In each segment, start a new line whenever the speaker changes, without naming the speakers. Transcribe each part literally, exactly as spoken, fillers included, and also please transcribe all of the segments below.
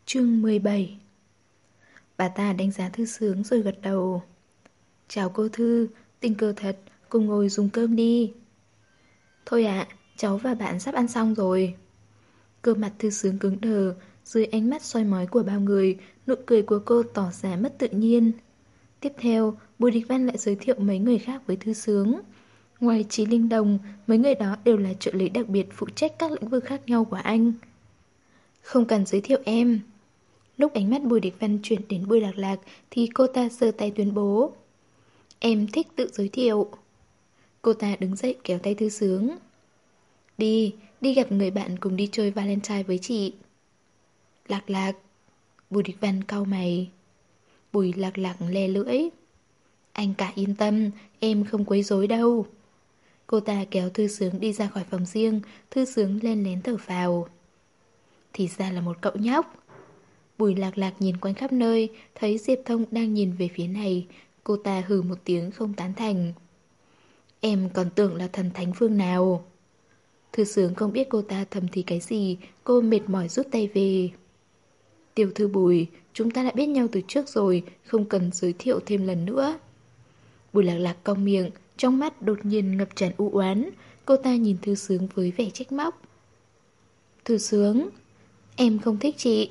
Chương mười bảy. Bà ta đánh giá Thư Sướng rồi gật đầu. Chào cô Thư, tình cờ thật, cùng ngồi dùng cơm đi. Thôi ạ, cháu và bạn sắp ăn xong rồi. Cơ mặt Thư Sướng cứng đờ, dưới ánh mắt soi mói của bao người, nụ cười của cô tỏ ra mất tự nhiên. Tiếp theo, Bùi Địch Văn lại giới thiệu mấy người khác với Thư Sướng. Ngoài Chí Linh Đồng, mấy người đó đều là trợ lý đặc biệt phụ trách các lĩnh vực khác nhau của anh. Không cần giới thiệu em. Lúc ánh mắt Bùi Địch Văn chuyển đến Bùi Lạc Lạc thì cô ta giơ tay tuyên bố. Em thích tự giới thiệu. Cô ta đứng dậy kéo tay Thư Sướng. Đi, đi gặp người bạn cùng đi chơi Valentine với chị. Lạc Lạc. Bùi Địch Văn cau mày. Bùi Lạc Lạc le lưỡi. Anh cả yên tâm, em không quấy rối đâu. Cô ta kéo Thư Sướng đi ra khỏi phòng riêng. Thư Sướng len lén thở phào. Thì ra là một cậu nhóc. Bùi Lạc Lạc nhìn quanh khắp nơi, thấy Diệp Thông đang nhìn về phía này. Cô ta hừ một tiếng không tán thành. Em còn tưởng là thần thánh phương nào. Thư Sướng không biết cô ta thầm thì cái gì. Cô mệt mỏi rút tay về. Tiểu thư Bùi, chúng ta đã biết nhau từ trước rồi, không cần giới thiệu thêm lần nữa. Bùi Lạc Lạc cong miệng, trong mắt đột nhiên ngập tràn u oán. Cô ta nhìn Thư Sướng với vẻ trách móc. Thư Sướng, em không thích chị.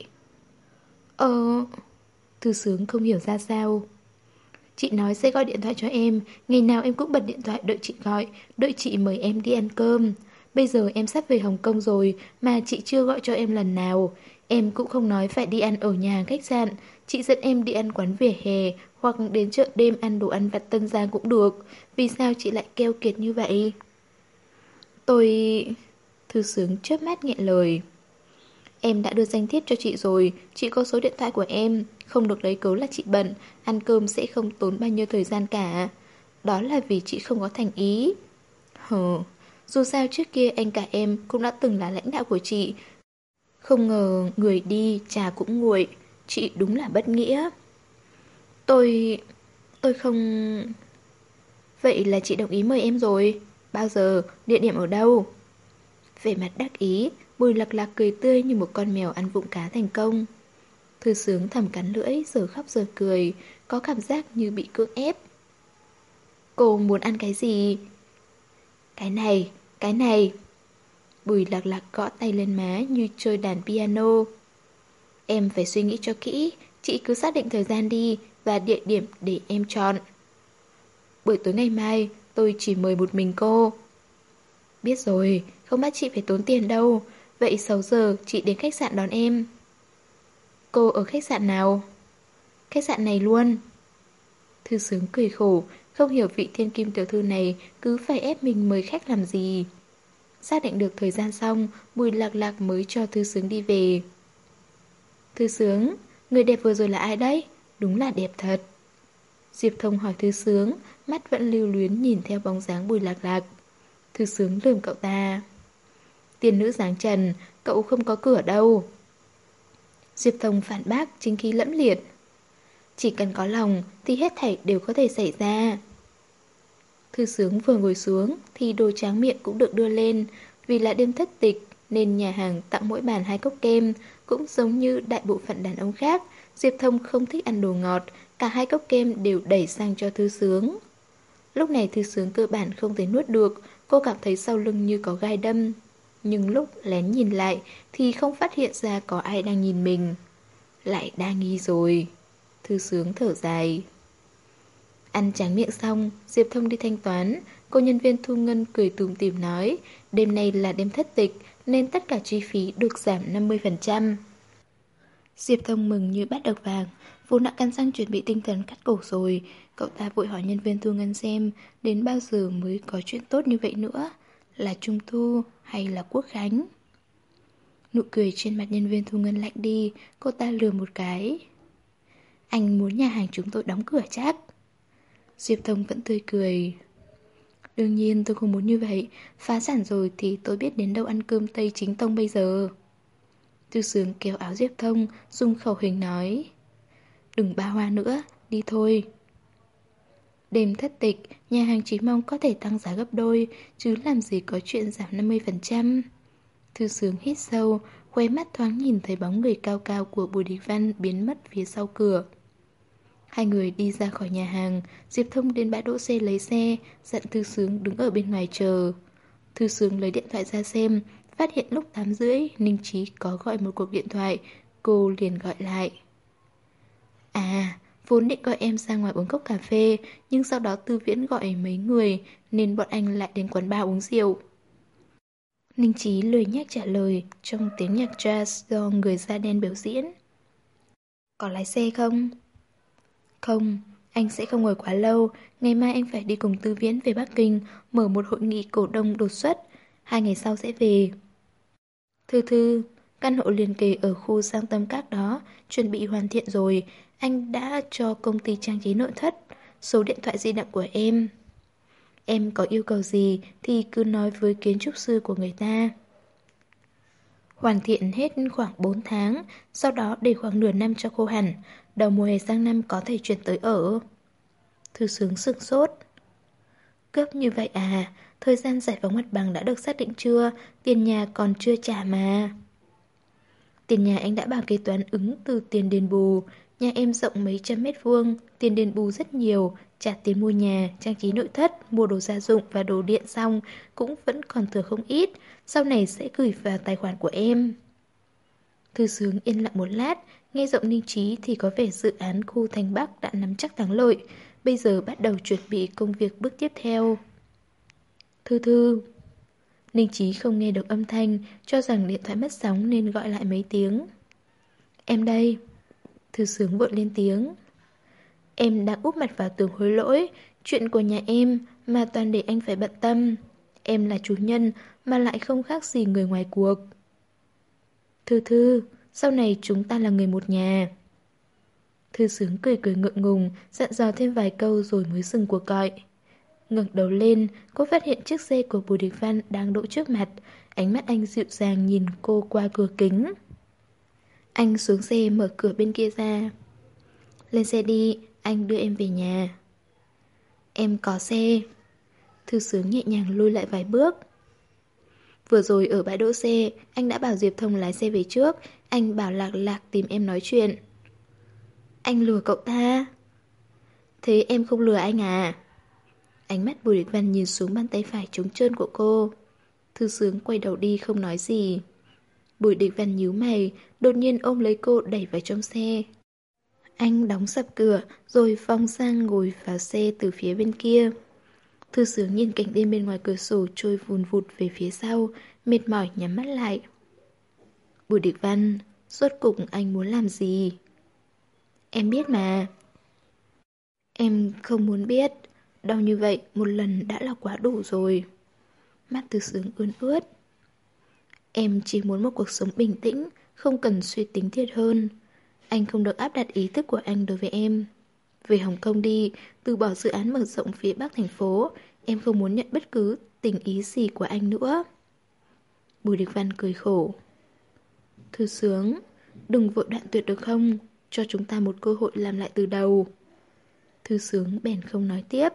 Ờ... Thư Sướng không hiểu ra sao. Chị nói sẽ gọi điện thoại cho em. Ngày nào em cũng bật điện thoại đợi chị gọi, đợi chị mời em đi ăn cơm. Bây giờ em sắp về Hồng Kông rồi mà chị chưa gọi cho em lần nào. Em cũng không nói phải đi ăn ở nhà hàng khách sạn. Chị dẫn em đi ăn quán vỉa hè hoặc đến chợ đêm ăn đồ ăn vặt Tân Giang cũng được. Vì sao chị lại keo kiệt như vậy? Tôi... Thư Sướng chớp mắt nghẹn lời. Em đã đưa danh thiếp cho chị rồi, chị có số điện thoại của em, không được lấy cớ là chị bận, ăn cơm sẽ không tốn bao nhiêu thời gian cả. Đó là vì chị không có thành ý. Hừ, dù sao trước kia anh cả em cũng đã từng là lãnh đạo của chị. Không ngờ người đi, trà cũng nguội, chị đúng là bất nghĩa. Tôi... tôi không... Vậy là chị đồng ý mời em rồi. Bao giờ, địa điểm ở đâu? Vẻ mặt đắc ý, Bùi Lạc Lạc cười tươi như một con mèo ăn vụng cá thành công. Thư Sướng thầm cắn lưỡi, giờ khóc giờ cười, có cảm giác như bị cưỡng ép. Cô muốn ăn cái gì? Cái này, cái này. Bùi Lạc Lạc gõ tay lên má như chơi đàn piano. Em phải suy nghĩ cho kỹ, chị cứ xác định thời gian đi và địa điểm để em chọn. Buổi tối ngày mai, tôi chỉ mời một mình cô. Biết rồi, không bắt chị phải tốn tiền đâu. Vậy sáu giờ chị đến khách sạn đón em. Cô ở khách sạn nào? Khách sạn này luôn. Thư Sướng cười khổ, không hiểu vị thiên kim tiểu thư này cứ phải ép mình mời khách làm gì. Xác định được thời gian xong, Bùi Lạc Lạc mới cho Thư Sướng đi về. Thư Sướng, người đẹp vừa rồi là ai đấy? Đúng là đẹp thật. Diệp Thông hỏi Thư Sướng, mắt vẫn lưu luyến nhìn theo bóng dáng Bùi Lạc Lạc. Thư Sướng lườm cậu ta. Tiên nữ dáng trần, cậu không có cửa đâu. Diệp Thông phản bác chính khí lẫm liệt. Chỉ cần có lòng thì hết thảy đều có thể xảy ra. Thư Sướng vừa ngồi xuống thì đồ tráng miệng cũng được đưa lên. Vì là đêm thất tịch nên nhà hàng tặng mỗi bàn hai cốc kem. Cũng giống như đại bộ phận đàn ông khác, Diệp Thông không thích ăn đồ ngọt. Cả hai cốc kem đều đẩy sang cho Thư Sướng. Lúc này Thư Sướng cơ bản không thể nuốt được. Cô cảm thấy sau lưng như có gai đâm. Nhưng lúc lén nhìn lại thì không phát hiện ra có ai đang nhìn mình. Lại đa nghi rồi. Thư Sướng thở dài. Ăn tráng miệng xong, Diệp Thông đi thanh toán. Cô nhân viên thu ngân cười tủm tỉm nói, đêm nay là đêm thất tịch nên tất cả chi phí được giảm năm mươi phần trăm. Diệp Thông mừng như bắt được vàng, vốn đã cắn răng chuẩn bị tinh thần cắt cổ rồi. Cậu ta vội hỏi nhân viên thu ngân xem đến bao giờ mới có chuyện tốt như vậy nữa, là Trung Thu hay là Quốc Khánh. Nụ cười trên mặt nhân viên thu ngân lạnh đi. Cô ta lừa một cái. Anh muốn nhà hàng chúng tôi đóng cửa chắc? Diệp Thông vẫn tươi cười. Đương nhiên tôi không muốn như vậy. Phá sản rồi thì tôi biết đến đâu ăn cơm Tây chính tông bây giờ. Thư Sướng kéo áo Diệp Thông, dùng khẩu hình nói, đừng ba hoa nữa, đi thôi. Đêm thất tịch, nhà hàng chỉ mong có thể tăng giá gấp đôi, chứ làm gì có chuyện giảm năm mươi phần trăm. Thư Sướng hít sâu, khóe mắt thoáng nhìn thấy bóng người cao cao của Bùi Địch Văn biến mất phía sau cửa. Hai người đi ra khỏi nhà hàng, Diệp Thông đến bãi đỗ xe lấy xe, dặn Thư Sướng đứng ở bên ngoài chờ. Thư Sướng lấy điện thoại ra xem, phát hiện lúc tám rưỡi Ninh Chí có gọi một cuộc điện thoại, cô liền gọi lại. À, vốn định gọi em ra ngoài uống cốc cà phê, nhưng sau đó Tư Viễn gọi mấy người nên bọn anh lại đến quán bar uống rượu. Ninh Chí lười nhác trả lời trong tiếng nhạc jazz do người da đen biểu diễn. Có lái xe không? Không, anh sẽ không ngồi quá lâu. Ngày mai anh phải đi cùng Tư Viễn về Bắc Kinh mở một hội nghị cổ đông đột xuất. Hai ngày sau sẽ về. Thư Thư, căn hộ liền kề ở khu Giang Tâm Các đó chuẩn bị hoàn thiện rồi. Anh đã cho công ty trang trí nội thất, số điện thoại di động của em. Em có yêu cầu gì thì cứ nói với kiến trúc sư của người ta. Hoàn thiện hết khoảng bốn tháng, sau đó để khoảng nửa năm cho khô hẳn. Đầu mùa hè sang năm có thể chuyển tới ở. Thư Sướng sửng sốt. Gấp như vậy à? Thời gian giải phóng mặt bằng đã được xác định chưa? Tiền nhà còn chưa trả mà. Tiền nhà anh đã bảo kế toán ứng từ tiền đền bù. Nhà em rộng mấy trăm mét vuông, tiền đền bù rất nhiều. Trả tiền mua nhà, trang trí nội thất, mua đồ gia dụng và đồ điện xong cũng vẫn còn thừa không ít. Sau này sẽ gửi vào tài khoản của em. Thư Sướng yên lặng một lát. Nghe giọng Ninh Chí thì có vẻ dự án khu Thành Bắc đã nắm chắc thắng lợi. Bây giờ bắt đầu chuẩn bị công việc bước tiếp theo. Thư Thư. Ninh Chí không nghe được âm thanh, cho rằng điện thoại mất sóng nên gọi lại mấy tiếng. Em đây. Thư Sướng vội lên tiếng. Em đang úp mặt vào tường hối lỗi. Chuyện của nhà em mà toàn để anh phải bận tâm. Em là chủ nhân mà lại không khác gì người ngoài cuộc. Thư Thư, sau này chúng ta là người một nhà. Thư Sướng cười cười ngượng ngùng, dặn dò thêm vài câu rồi mới dừng cuộc gọi. Ngẩng đầu lên, cô phát hiện chiếc xe của Bùi Địch Văn đang đỗ trước mặt. Ánh mắt anh dịu dàng nhìn cô qua cửa kính. Anh xuống xe mở cửa bên kia ra. Lên xe đi, anh đưa em về nhà. Em có xe. Thư Sướng nhẹ nhàng lùi lại vài bước. Vừa rồi ở bãi đỗ xe, anh đã bảo Diệp Thông lái xe về trước. Anh bảo Lạc Lạc tìm em nói chuyện. Anh lừa cậu ta. Thế em không lừa anh à? Ánh mắt Bùi Địch Văn nhìn xuống bàn tay phải trống trơn của cô. Thư Sướng quay đầu đi không nói gì. Bùi Địch Văn nhíu mày, đột nhiên ôm lấy cô đẩy vào trong xe. Anh đóng sập cửa rồi phóng sang ngồi vào xe từ phía bên kia. Thư Sướng nhìn cảnh đêm bên ngoài cửa sổ trôi vùn vụt về phía sau, mệt mỏi nhắm mắt lại. Bùi Địch Văn, rốt cục anh muốn làm gì? Em biết mà. Em không muốn biết. Đau như vậy một lần đã là quá đủ rồi. Mắt Thư Sướng ươn ướt. Em chỉ muốn một cuộc sống bình tĩnh, không cần suy tính thiệt hơn. Anh không được áp đặt ý thức của anh đối với em. Về Hồng Kông đi, từ bỏ dự án mở rộng phía Bắc thành phố. Em không muốn nhận bất cứ tình ý gì của anh nữa. Bùi Địch Văn cười khổ. Thư Sướng, đừng vội đoạn tuyệt được không? Cho chúng ta một cơ hội làm lại từ đầu. Thư Sướng bèn không nói tiếp.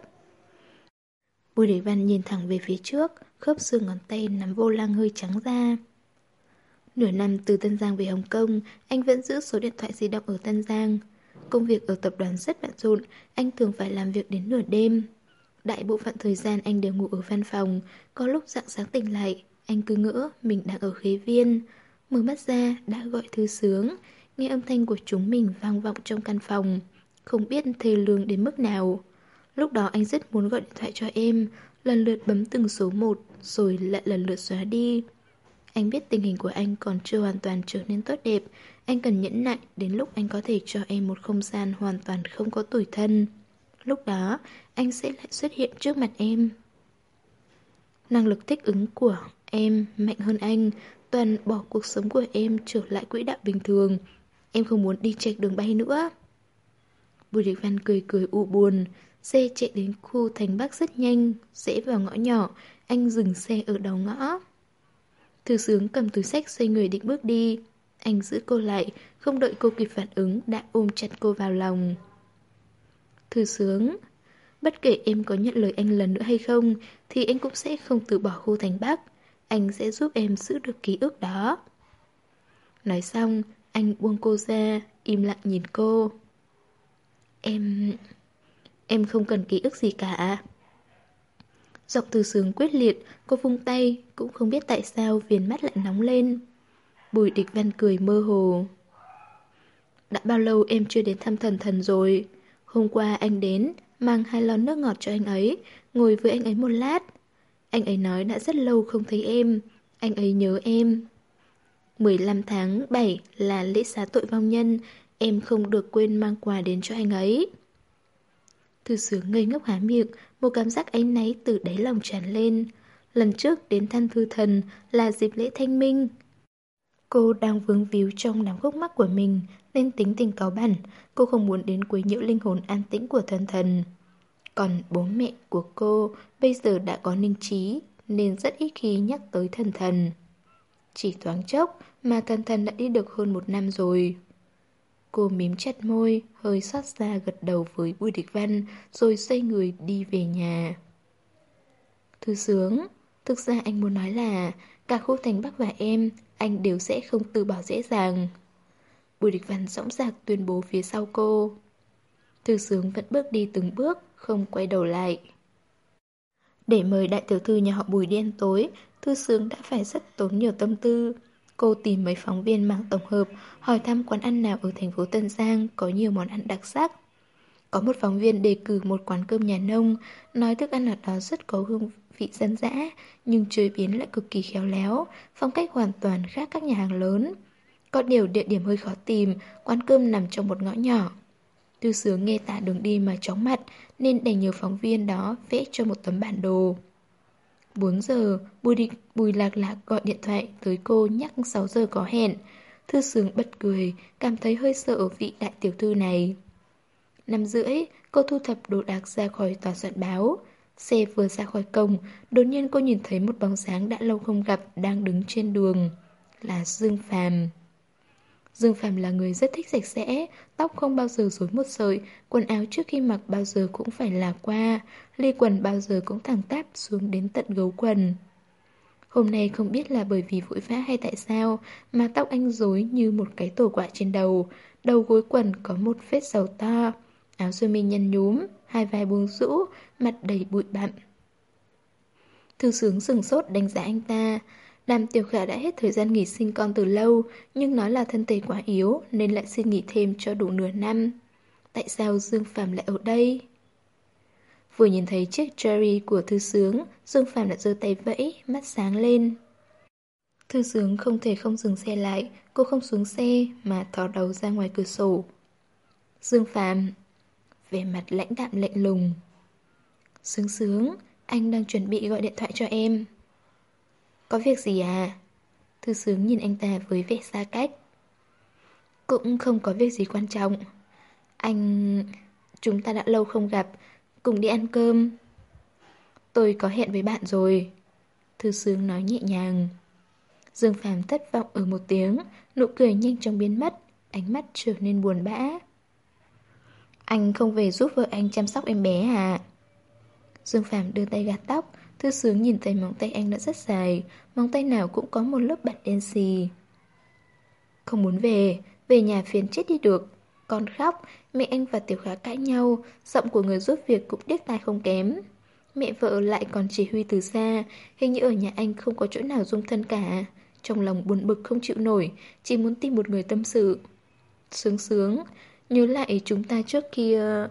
Bùi Địch Văn nhìn thẳng về phía trước, khớp xương ngón tay nắm vô lăng hơi trắng ra. Nửa năm từ Tân Giang về Hồng Kông, anh vẫn giữ số điện thoại di động ở Tân Giang. Công việc ở tập đoàn rất bận rộn, anh thường phải làm việc đến nửa đêm. Đại bộ phận thời gian anh đều ngủ ở văn phòng, có lúc rạng sáng tỉnh lại, anh cứ ngỡ mình đang ở khế viên. Mở mắt ra đã gọi Thư Sướng, nghe âm thanh của chúng mình vang vọng trong căn phòng, không biết thê lương đến mức nào. Lúc đó anh rất muốn gọi điện thoại cho em, lần lượt bấm từng số một, rồi lại lần lượt xóa đi. Anh biết tình hình của anh còn chưa hoàn toàn trở nên tốt đẹp, anh cần nhẫn nại đến lúc anh có thể cho em một không gian hoàn toàn không có tủi thân. Lúc đó, anh sẽ lại xuất hiện trước mặt em. Năng lực thích ứng của em mạnh hơn anh, toàn bỏ cuộc sống của em trở lại quỹ đạo bình thường. Em không muốn đi chệch đường bay nữa. Bùi Địch Văn cười cười u buồn. Xe chạy đến khu Thành Bắc rất nhanh, rẽ vào ngõ nhỏ, anh dừng xe ở đầu ngõ. Thư Sướng cầm túi xách xoay người định bước đi. Anh giữ cô lại, không đợi cô kịp phản ứng đã ôm chặt cô vào lòng. Thư Sướng, bất kể em có nhận lời anh lần nữa hay không thì anh cũng sẽ không từ bỏ khu Thành Bắc. Anh sẽ giúp em giữ được ký ức đó. Nói xong, anh buông cô ra, im lặng nhìn cô. Em... em không cần ký ức gì cả. Giọng Từ Sướng quyết liệt, cô vung tay, cũng không biết tại sao viền mắt lại nóng lên. Bùi Địch Văn cười mơ hồ. Đã bao lâu em chưa đến thăm thần thần rồi? Hôm qua anh đến, mang hai lon nước ngọt cho anh ấy, ngồi với anh ấy một lát. Anh ấy nói đã rất lâu không thấy em, anh ấy nhớ em. mười lăm tháng bảy là lễ xá tội vong nhân, em không được quên mang quà đến cho anh ấy. Thư Sướng ngây ngốc há miệng, một cảm giác áy náy từ đáy lòng tràn lên. Lần trước đến thăm thư thần là dịp lễ Thanh Minh. Cô đang vướng víu trong đám khúc mắc của mình, nên tính tình cáu bẳn, cô không muốn đến quấy nhiễu linh hồn an tĩnh của thần thần. Còn bố mẹ của cô bây giờ đã có ninh trí, nên rất ít khi nhắc tới thần thần. Chỉ thoáng chốc mà thần thần đã đi được hơn một năm rồi. Cô mím chặt môi, hơi xót xa gật đầu với Bùi Địch Văn, rồi xoay người đi về nhà. Thư Sướng, thực ra anh muốn nói là cả khu Thành Bắc và em, anh đều sẽ không từ bỏ dễ dàng. Bùi Địch Văn dõng dạc tuyên bố phía sau cô. Thư Sướng vẫn bước đi từng bước, không quay đầu lại. Để mời đại tiểu thư nhà họ Bùi đi ăn tối, Thư Sướng đã phải rất tốn nhiều tâm tư. Cô tìm mấy phóng viên mạng tổng hợp, hỏi thăm quán ăn nào ở thành phố Tân Giang có nhiều món ăn đặc sắc. Có một phóng viên đề cử một quán cơm nhà nông, nói thức ăn ở đó rất có hương vị dân dã, nhưng chế biến lại cực kỳ khéo léo, phong cách hoàn toàn khác các nhà hàng lớn. Có điều địa điểm hơi khó tìm, quán cơm nằm trong một ngõ nhỏ. Thư Sướng nghe tả đường đi mà chóng mặt, nên đành nhờ phóng viên đó vẽ cho một tấm bản đồ. bốn giờ, Bùi, Địch, Bùi Lạc Lạc gọi điện thoại tới cô nhắc sáu giờ có hẹn. Thư Sướng bật cười, cảm thấy hơi sợ vị đại tiểu thư này. Năm rưỡi, cô thu thập đồ đạc ra khỏi tòa soạn báo. Xe vừa ra khỏi cổng, đột nhiên cô nhìn thấy một bóng dáng đã lâu không gặp đang đứng trên đường. Là Dương Phàm. Dương Phàm là người rất thích sạch sẽ, tóc không bao giờ rối một sợi, quần áo trước khi mặc bao giờ cũng phải là qua, ly quần bao giờ cũng thẳng tắp xuống đến tận gấu quần. Hôm nay không biết là bởi vì vội vã hay tại sao mà tóc anh rối như một cái tổ quạ trên đầu, đầu gối quần có một vết sầu to, áo sơ mi nhăn nhúm, hai vai buông rũ, mặt đầy bụi bặm. Thư Sướng sửng sốt đánh giá anh ta. Đàm Tiểu Khả đã hết thời gian nghỉ sinh con từ lâu, nhưng nói là thân thể quá yếu nên lại xin nghỉ thêm cho đủ nửa năm. Tại sao Dương Phàm lại ở đây? Vừa nhìn thấy chiếc Cherry của Thư Sướng, Dương Phàm đã giơ tay vẫy, mắt sáng lên. Thư Sướng không thể không dừng xe lại, cô không xuống xe mà thò đầu ra ngoài cửa sổ. Dương Phàm, vẻ mặt lãnh đạm lạnh lùng. Sướng Sướng, anh đang chuẩn bị gọi điện thoại cho em. Có việc gì à? Thư Sướng nhìn anh ta với vẻ xa cách. Cũng không có việc gì quan trọng. Anh... Chúng ta đã lâu không gặp, cùng đi ăn cơm. Tôi có hẹn với bạn rồi. Thư Sướng nói nhẹ nhàng. Dương Phàm thất vọng ở một tiếng, nụ cười nhanh chóng biến mất, ánh mắt trở nên buồn bã. Anh không về giúp vợ anh chăm sóc em bé à? Dương Phàm đưa tay gạt tóc. Thư Sướng nhìn thấy móng tay anh đã rất dài, móng tay nào cũng có một lớp bạch đen xì. Không muốn về, về nhà phiền chết đi được. Con khóc, mẹ anh và Tiểu Khả cãi nhau, giọng của người giúp việc cũng điếc tai không kém. Mẹ vợ lại còn chỉ huy từ xa, hình như ở nhà anh không có chỗ nào dung thân cả. Trong lòng buồn bực không chịu nổi, chỉ muốn tìm một người tâm sự. Sướng Sướng, nhớ lại chúng ta trước kia...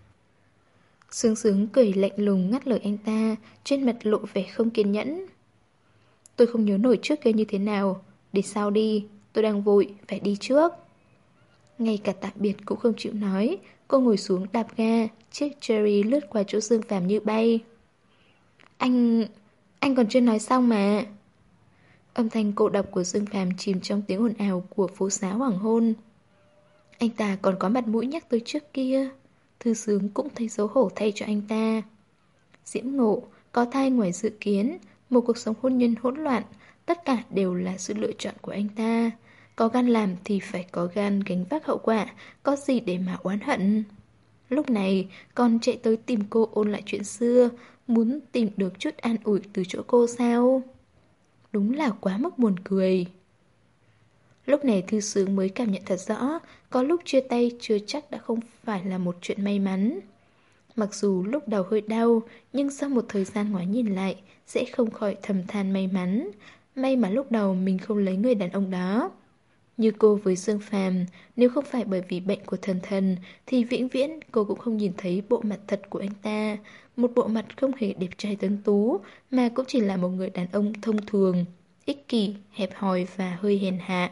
Sướng Sướng cười lạnh lùng ngắt lời anh ta, trên mặt lộ vẻ không kiên nhẫn. Tôi không nhớ nổi trước kia như thế nào, để sau đi, tôi đang vội, phải đi trước. Ngay cả tạm biệt cũng không chịu nói, cô ngồi xuống đạp ga, chiếc Cherry lướt qua chỗ Dương Phàm như bay. Anh... anh còn chưa nói xong mà. Âm thanh cô độc của Dương Phàm chìm trong tiếng ồn ào của phố xá hoàng hôn. Anh ta còn có mặt mũi nhắc tới trước kia. Thư Sướng cũng thấy xấu hổ thay cho anh ta. Diễm Ngộ, có thai ngoài dự kiến, một cuộc sống hôn nhân hỗn loạn, tất cả đều là sự lựa chọn của anh ta. Có gan làm thì phải có gan gánh vác hậu quả, có gì để mà oán hận. Lúc này, con chạy tới tìm cô ôn lại chuyện xưa, muốn tìm được chút an ủi từ chỗ cô sao? Đúng là quá mức buồn cười. Lúc này Thư Sướng mới cảm nhận thật rõ, có lúc chia tay chưa chắc đã không phải là một chuyện may mắn. Mặc dù lúc đầu hơi đau, nhưng sau một thời gian ngoái nhìn lại, sẽ không khỏi thầm than may mắn. May mà lúc đầu mình không lấy người đàn ông đó. Như cô với Dương Phàm, nếu không phải bởi vì bệnh của thần thần, thì vĩnh viễn cô cũng không nhìn thấy bộ mặt thật của anh ta. Một bộ mặt không hề đẹp trai tuấn tú, mà cũng chỉ là một người đàn ông thông thường, ích kỷ, hẹp hòi và hơi hèn hạ.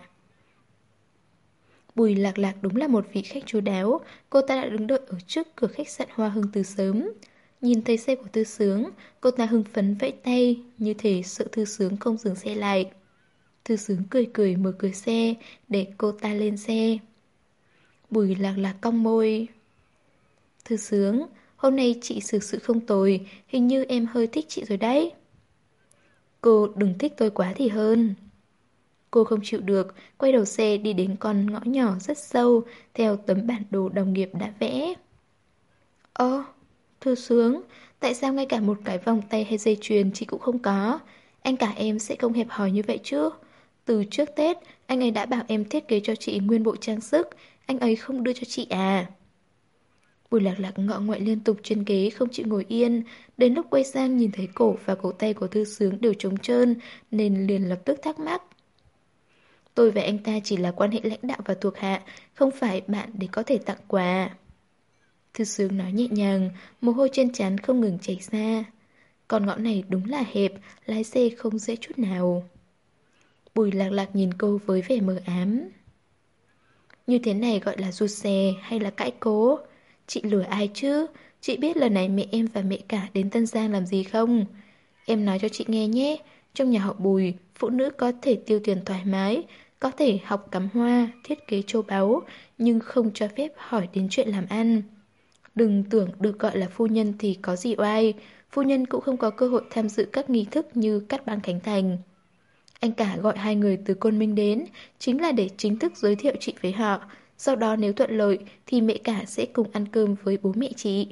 Bùi Lạc Lạc đúng là một vị khách chu đáo, cô ta đã đứng đợi ở trước cửa khách sạn Hoa Hưng từ sớm. Nhìn thấy xe của Tư Sướng, cô ta hưng phấn vẫy tay, như thể sợ Tư Sướng không dừng xe lại. Tư Sướng cười cười mở cửa xe, để cô ta lên xe. Bùi Lạc Lạc cong môi. Tư Sướng, hôm nay chị xử sự không tồi, hình như em hơi thích chị rồi đấy. Cô đừng thích tôi quá thì hơn. Cô không chịu được, quay đầu xe đi đến con ngõ nhỏ rất sâu, theo tấm bản đồ đồng nghiệp đã vẽ. Ơ, Thư Sướng, tại sao ngay cả một cái vòng tay hay dây chuyền chị cũng không có? Anh cả em sẽ không hẹp hòi như vậy chứ? Từ trước Tết, anh ấy đã bảo em thiết kế cho chị nguyên bộ trang sức, anh ấy không đưa cho chị à? Bùi Lạc Lạc ngọ nguậy liên tục trên ghế không chịu ngồi yên, đến lúc quay sang nhìn thấy cổ và cổ tay của Thư Sướng đều trống trơn, nên liền lập tức thắc mắc. Tôi và anh ta chỉ là quan hệ lãnh đạo và thuộc hạ, không phải bạn để có thể tặng quà. Thư Sướng nói nhẹ nhàng, mồ hôi trên trán không ngừng chảy ra. Con ngõ này đúng là hẹp, lái xe không dễ chút nào. Bùi Lạc Lạc nhìn cô với vẻ mờ ám. Như thế này gọi là rụt rè hay là cãi cố? Chị lừa ai chứ? Chị biết lần này mẹ em và mẹ cả đến Tân Giang làm gì không? Em nói cho chị nghe nhé. Trong nhà họ Bùi, phụ nữ có thể tiêu tiền thoải mái, có thể học cắm hoa, thiết kế châu báu, nhưng không cho phép hỏi đến chuyện làm ăn. Đừng tưởng được gọi là phu nhân thì có gì oai, phu nhân cũng không có cơ hội tham dự các nghi thức như cắt băng khánh thành. Anh cả gọi hai người từ Côn Minh đến, chính là để chính thức giới thiệu chị với họ. Sau đó nếu thuận lợi thì mẹ cả sẽ cùng ăn cơm với bố mẹ chị.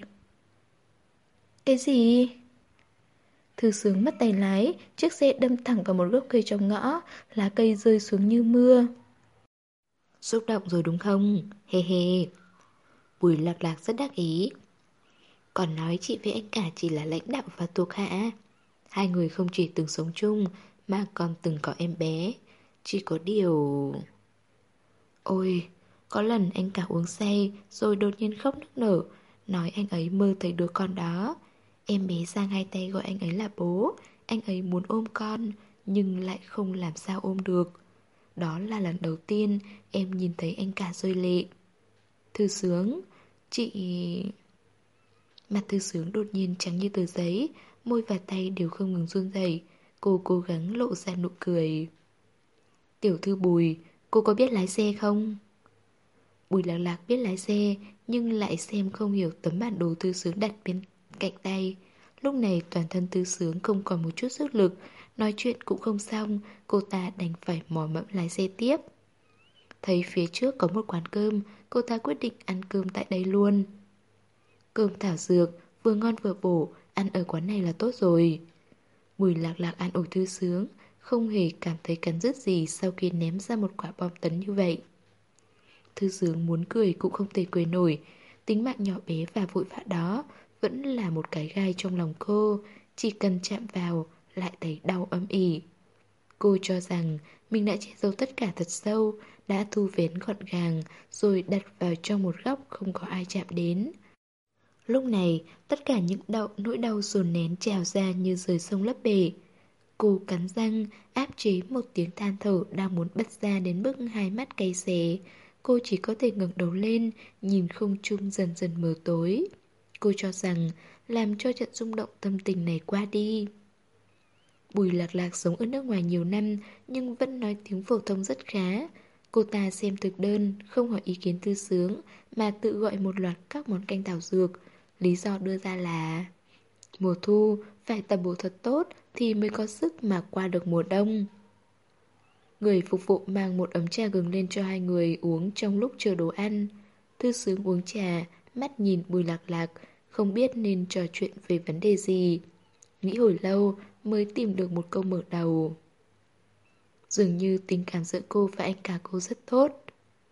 Cái gì? Thư Sướng mất tay lái, chiếc xe đâm thẳng vào một gốc cây trong ngõ, lá cây rơi xuống như mưa. Xúc động rồi đúng không? Hê hê. Bùi Lạc Lạc rất đắc ý. Còn nói chị với anh cả chỉ là lãnh đạo và thuộc hạ. Hai người không chỉ từng sống chung mà còn từng có em bé. Chỉ có điều... Ôi, có lần anh cả uống say rồi đột nhiên khóc nức nở, nói anh ấy mơ thấy đứa con đó. Em bé giang hai tay gọi anh ấy là bố. Anh ấy muốn ôm con nhưng lại không làm sao ôm được. Đó là lần đầu tiên em nhìn thấy anh cả rơi lệ. Thư Sướng, chị... Mặt Thư Sướng đột nhiên trắng như tờ giấy, môi và tay đều không ngừng run rẩy. Cô cố gắng lộ ra nụ cười. Tiểu thư Bùi, cô có biết lái xe không? Bùi Lạc Lạc biết lái xe, nhưng lại xem không hiểu tấm bản đồ Thư Sướng đặt bên cạnh tay. Lúc này toàn thân Thư Sướng không còn một chút sức lực, nói chuyện cũng không xong, cô ta đành phải mò mẫm lái xe tiếp. Thấy phía trước có một quán cơm, cô ta quyết định ăn cơm tại đây luôn. Cơm thảo dược, vừa ngon vừa bổ, ăn ở quán này là tốt rồi. Bùi Lạc Lạc an ủi Thư Sướng, không hề cảm thấy cắn rứt gì sau khi ném ra một quả bom tấn như vậy. Thư Sướng muốn cười cũng không thể cười nổi, tính mạng nhỏ bé và vội vã đó vẫn là một cái gai trong lòng cô, chỉ cần chạm vào lại thấy đau âm ỉ. Cô cho rằng mình đã che giấu tất cả thật sâu, đã thu vén gọn gàng rồi đặt vào trong một góc không có ai chạm đến. Lúc này, tất cả những đau, nỗi đau dồn nén trào ra như rời sông lấp bể. Cô cắn răng, áp chế một tiếng than thở đang muốn bật ra đến mức hai mắt cay xé. Cô chỉ có thể ngẩng đầu lên, nhìn không trung dần dần mờ tối. Cô cho rằng, làm cho trận rung động tâm tình này qua đi. Bùi Lạc Lạc sống ở nước ngoài nhiều năm, nhưng vẫn nói tiếng phổ thông rất khá. Cô ta xem thực đơn, không hỏi ý kiến Thư Sướng, mà tự gọi một loạt các món canh thảo dược. Lý do đưa ra là mùa thu phải tầm bổ thật tốt thì mới có sức mà qua được mùa đông. Người phục vụ mang một ấm trà gừng lên cho hai người uống trong lúc chờ đồ ăn. Thư Sướng uống trà, mắt nhìn Bùi Lạc Lạc, không biết nên trò chuyện về vấn đề gì. Nghĩ hồi lâu mới tìm được một câu mở đầu. Dường như tình cảm giữa cô và anh cả cô rất tốt.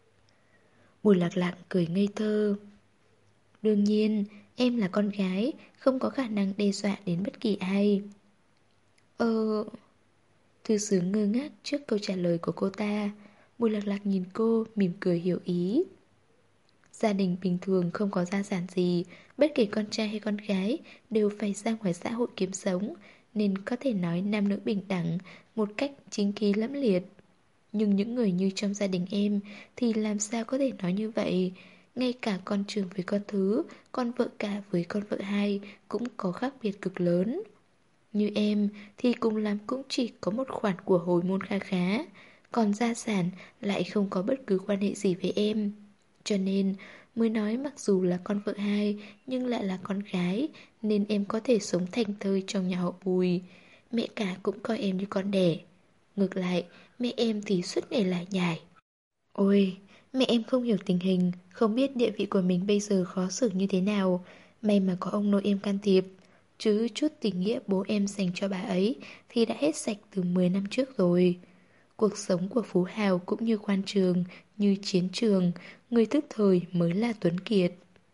Bùi Lạc Lạc cười ngây thơ. Đương nhiên, em là con gái, không có khả năng đe dọa đến bất kỳ ai. Ờ... Thư Sướng ngơ ngác trước câu trả lời của cô ta. Bùi Lạc Lạc nhìn cô, mỉm cười hiểu ý. Gia đình bình thường không có gia sản gì, bất kể con trai hay con gái đều phải ra ngoài xã hội kiếm sống, nên có thể nói nam nữ bình đẳng một cách chính khí lẫm liệt. Nhưng những người như trong gia đình em thì làm sao có thể nói như vậy? Ngay cả con trưởng với con thứ, con vợ cả với con vợ hai cũng có khác biệt cực lớn. Như em thì cùng lắm cũng chỉ có một khoản của hồi môn kha khá, còn gia sản lại không có bất cứ quan hệ gì với em. Cho nên mới nói mặc dù là con vợ hai nhưng lại là con gái, nên em có thể sống thành thơi trong nhà họ Bùi. Mẹ cả cũng coi em như con đẻ. Ngược lại, mẹ em thì suốt ngày lải nhải. Ôi, mẹ em không hiểu tình hình, không biết địa vị của mình bây giờ khó xử như thế nào. May mà có ông nội em can thiệp. Chứ chút tình nghĩa bố em dành cho bà ấy thì đã hết sạch từ mười năm trước rồi. Cuộc sống của Phú Hào cũng như quan trường, như chiến trường, người thức thời mới là Tuấn Kiệt.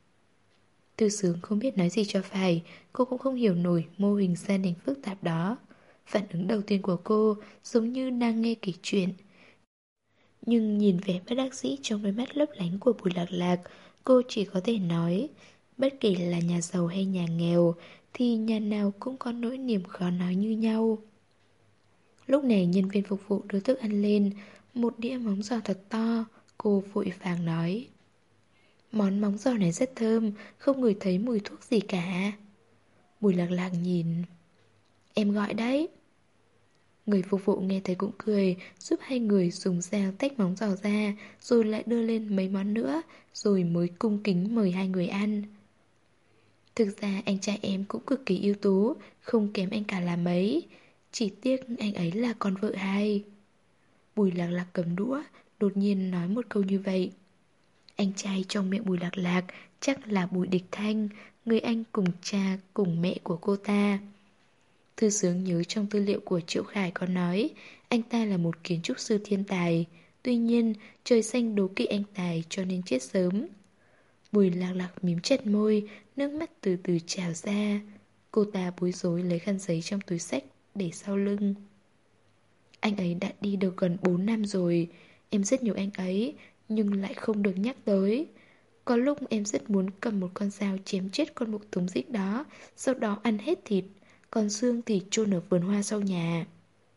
Tư Sướng không biết nói gì cho phải, cô cũng không hiểu nổi mô hình gia đình phức tạp đó. Phản ứng đầu tiên của cô giống như đang nghe kể chuyện. Nhưng nhìn vẻ bất đắc dĩ trong đôi mắt lấp lánh của Bùi Lạc Lạc, cô chỉ có thể nói, bất kể là nhà giàu hay nhà nghèo, thì nhà nào cũng có nỗi niềm khó nói như nhau. Lúc này nhân viên phục vụ đưa thức ăn lên, một đĩa móng giò thật to, cô vội vàng nói. Món móng giò này rất thơm, không ngửi thấy mùi thuốc gì cả. Bùi Lạc Lạc nhìn. Em gọi đấy. Người phục vụ nghe thấy cũng cười, giúp hai người dùng dao tách móng giò ra, rồi lại đưa lên mấy món nữa, rồi mới cung kính mời hai người ăn. Thực ra anh trai em cũng cực kỳ ưu tú, không kém anh cả là mấy. Chỉ tiếc anh ấy là con vợ hai. Bùi Lạc Lạc cầm đũa, đột nhiên nói một câu như vậy. Anh trai trong miệng Bùi Lạc Lạc chắc là Bùi Địch Thanh, người anh cùng cha cùng mẹ của cô ta. Thư Sướng nhớ trong tư liệu của Triệu Khải có nói anh ta là một kiến trúc sư thiên tài. Tuy nhiên trời xanh đố kỵ anh tài cho nên chết sớm. Bùi Lạc Lạc mím chặt môi, nước mắt từ từ trào ra. Cô ta bối rối lấy khăn giấy trong túi xách để sau lưng. Anh ấy đã đi được gần bốn năm rồi. Em rất nhiều anh ấy, nhưng lại không được nhắc tới. Có lúc em rất muốn cầm một con dao chém chết con mụ túng dích đó, sau đó ăn hết thịt, còn xương thì chôn ở vườn hoa sau nhà.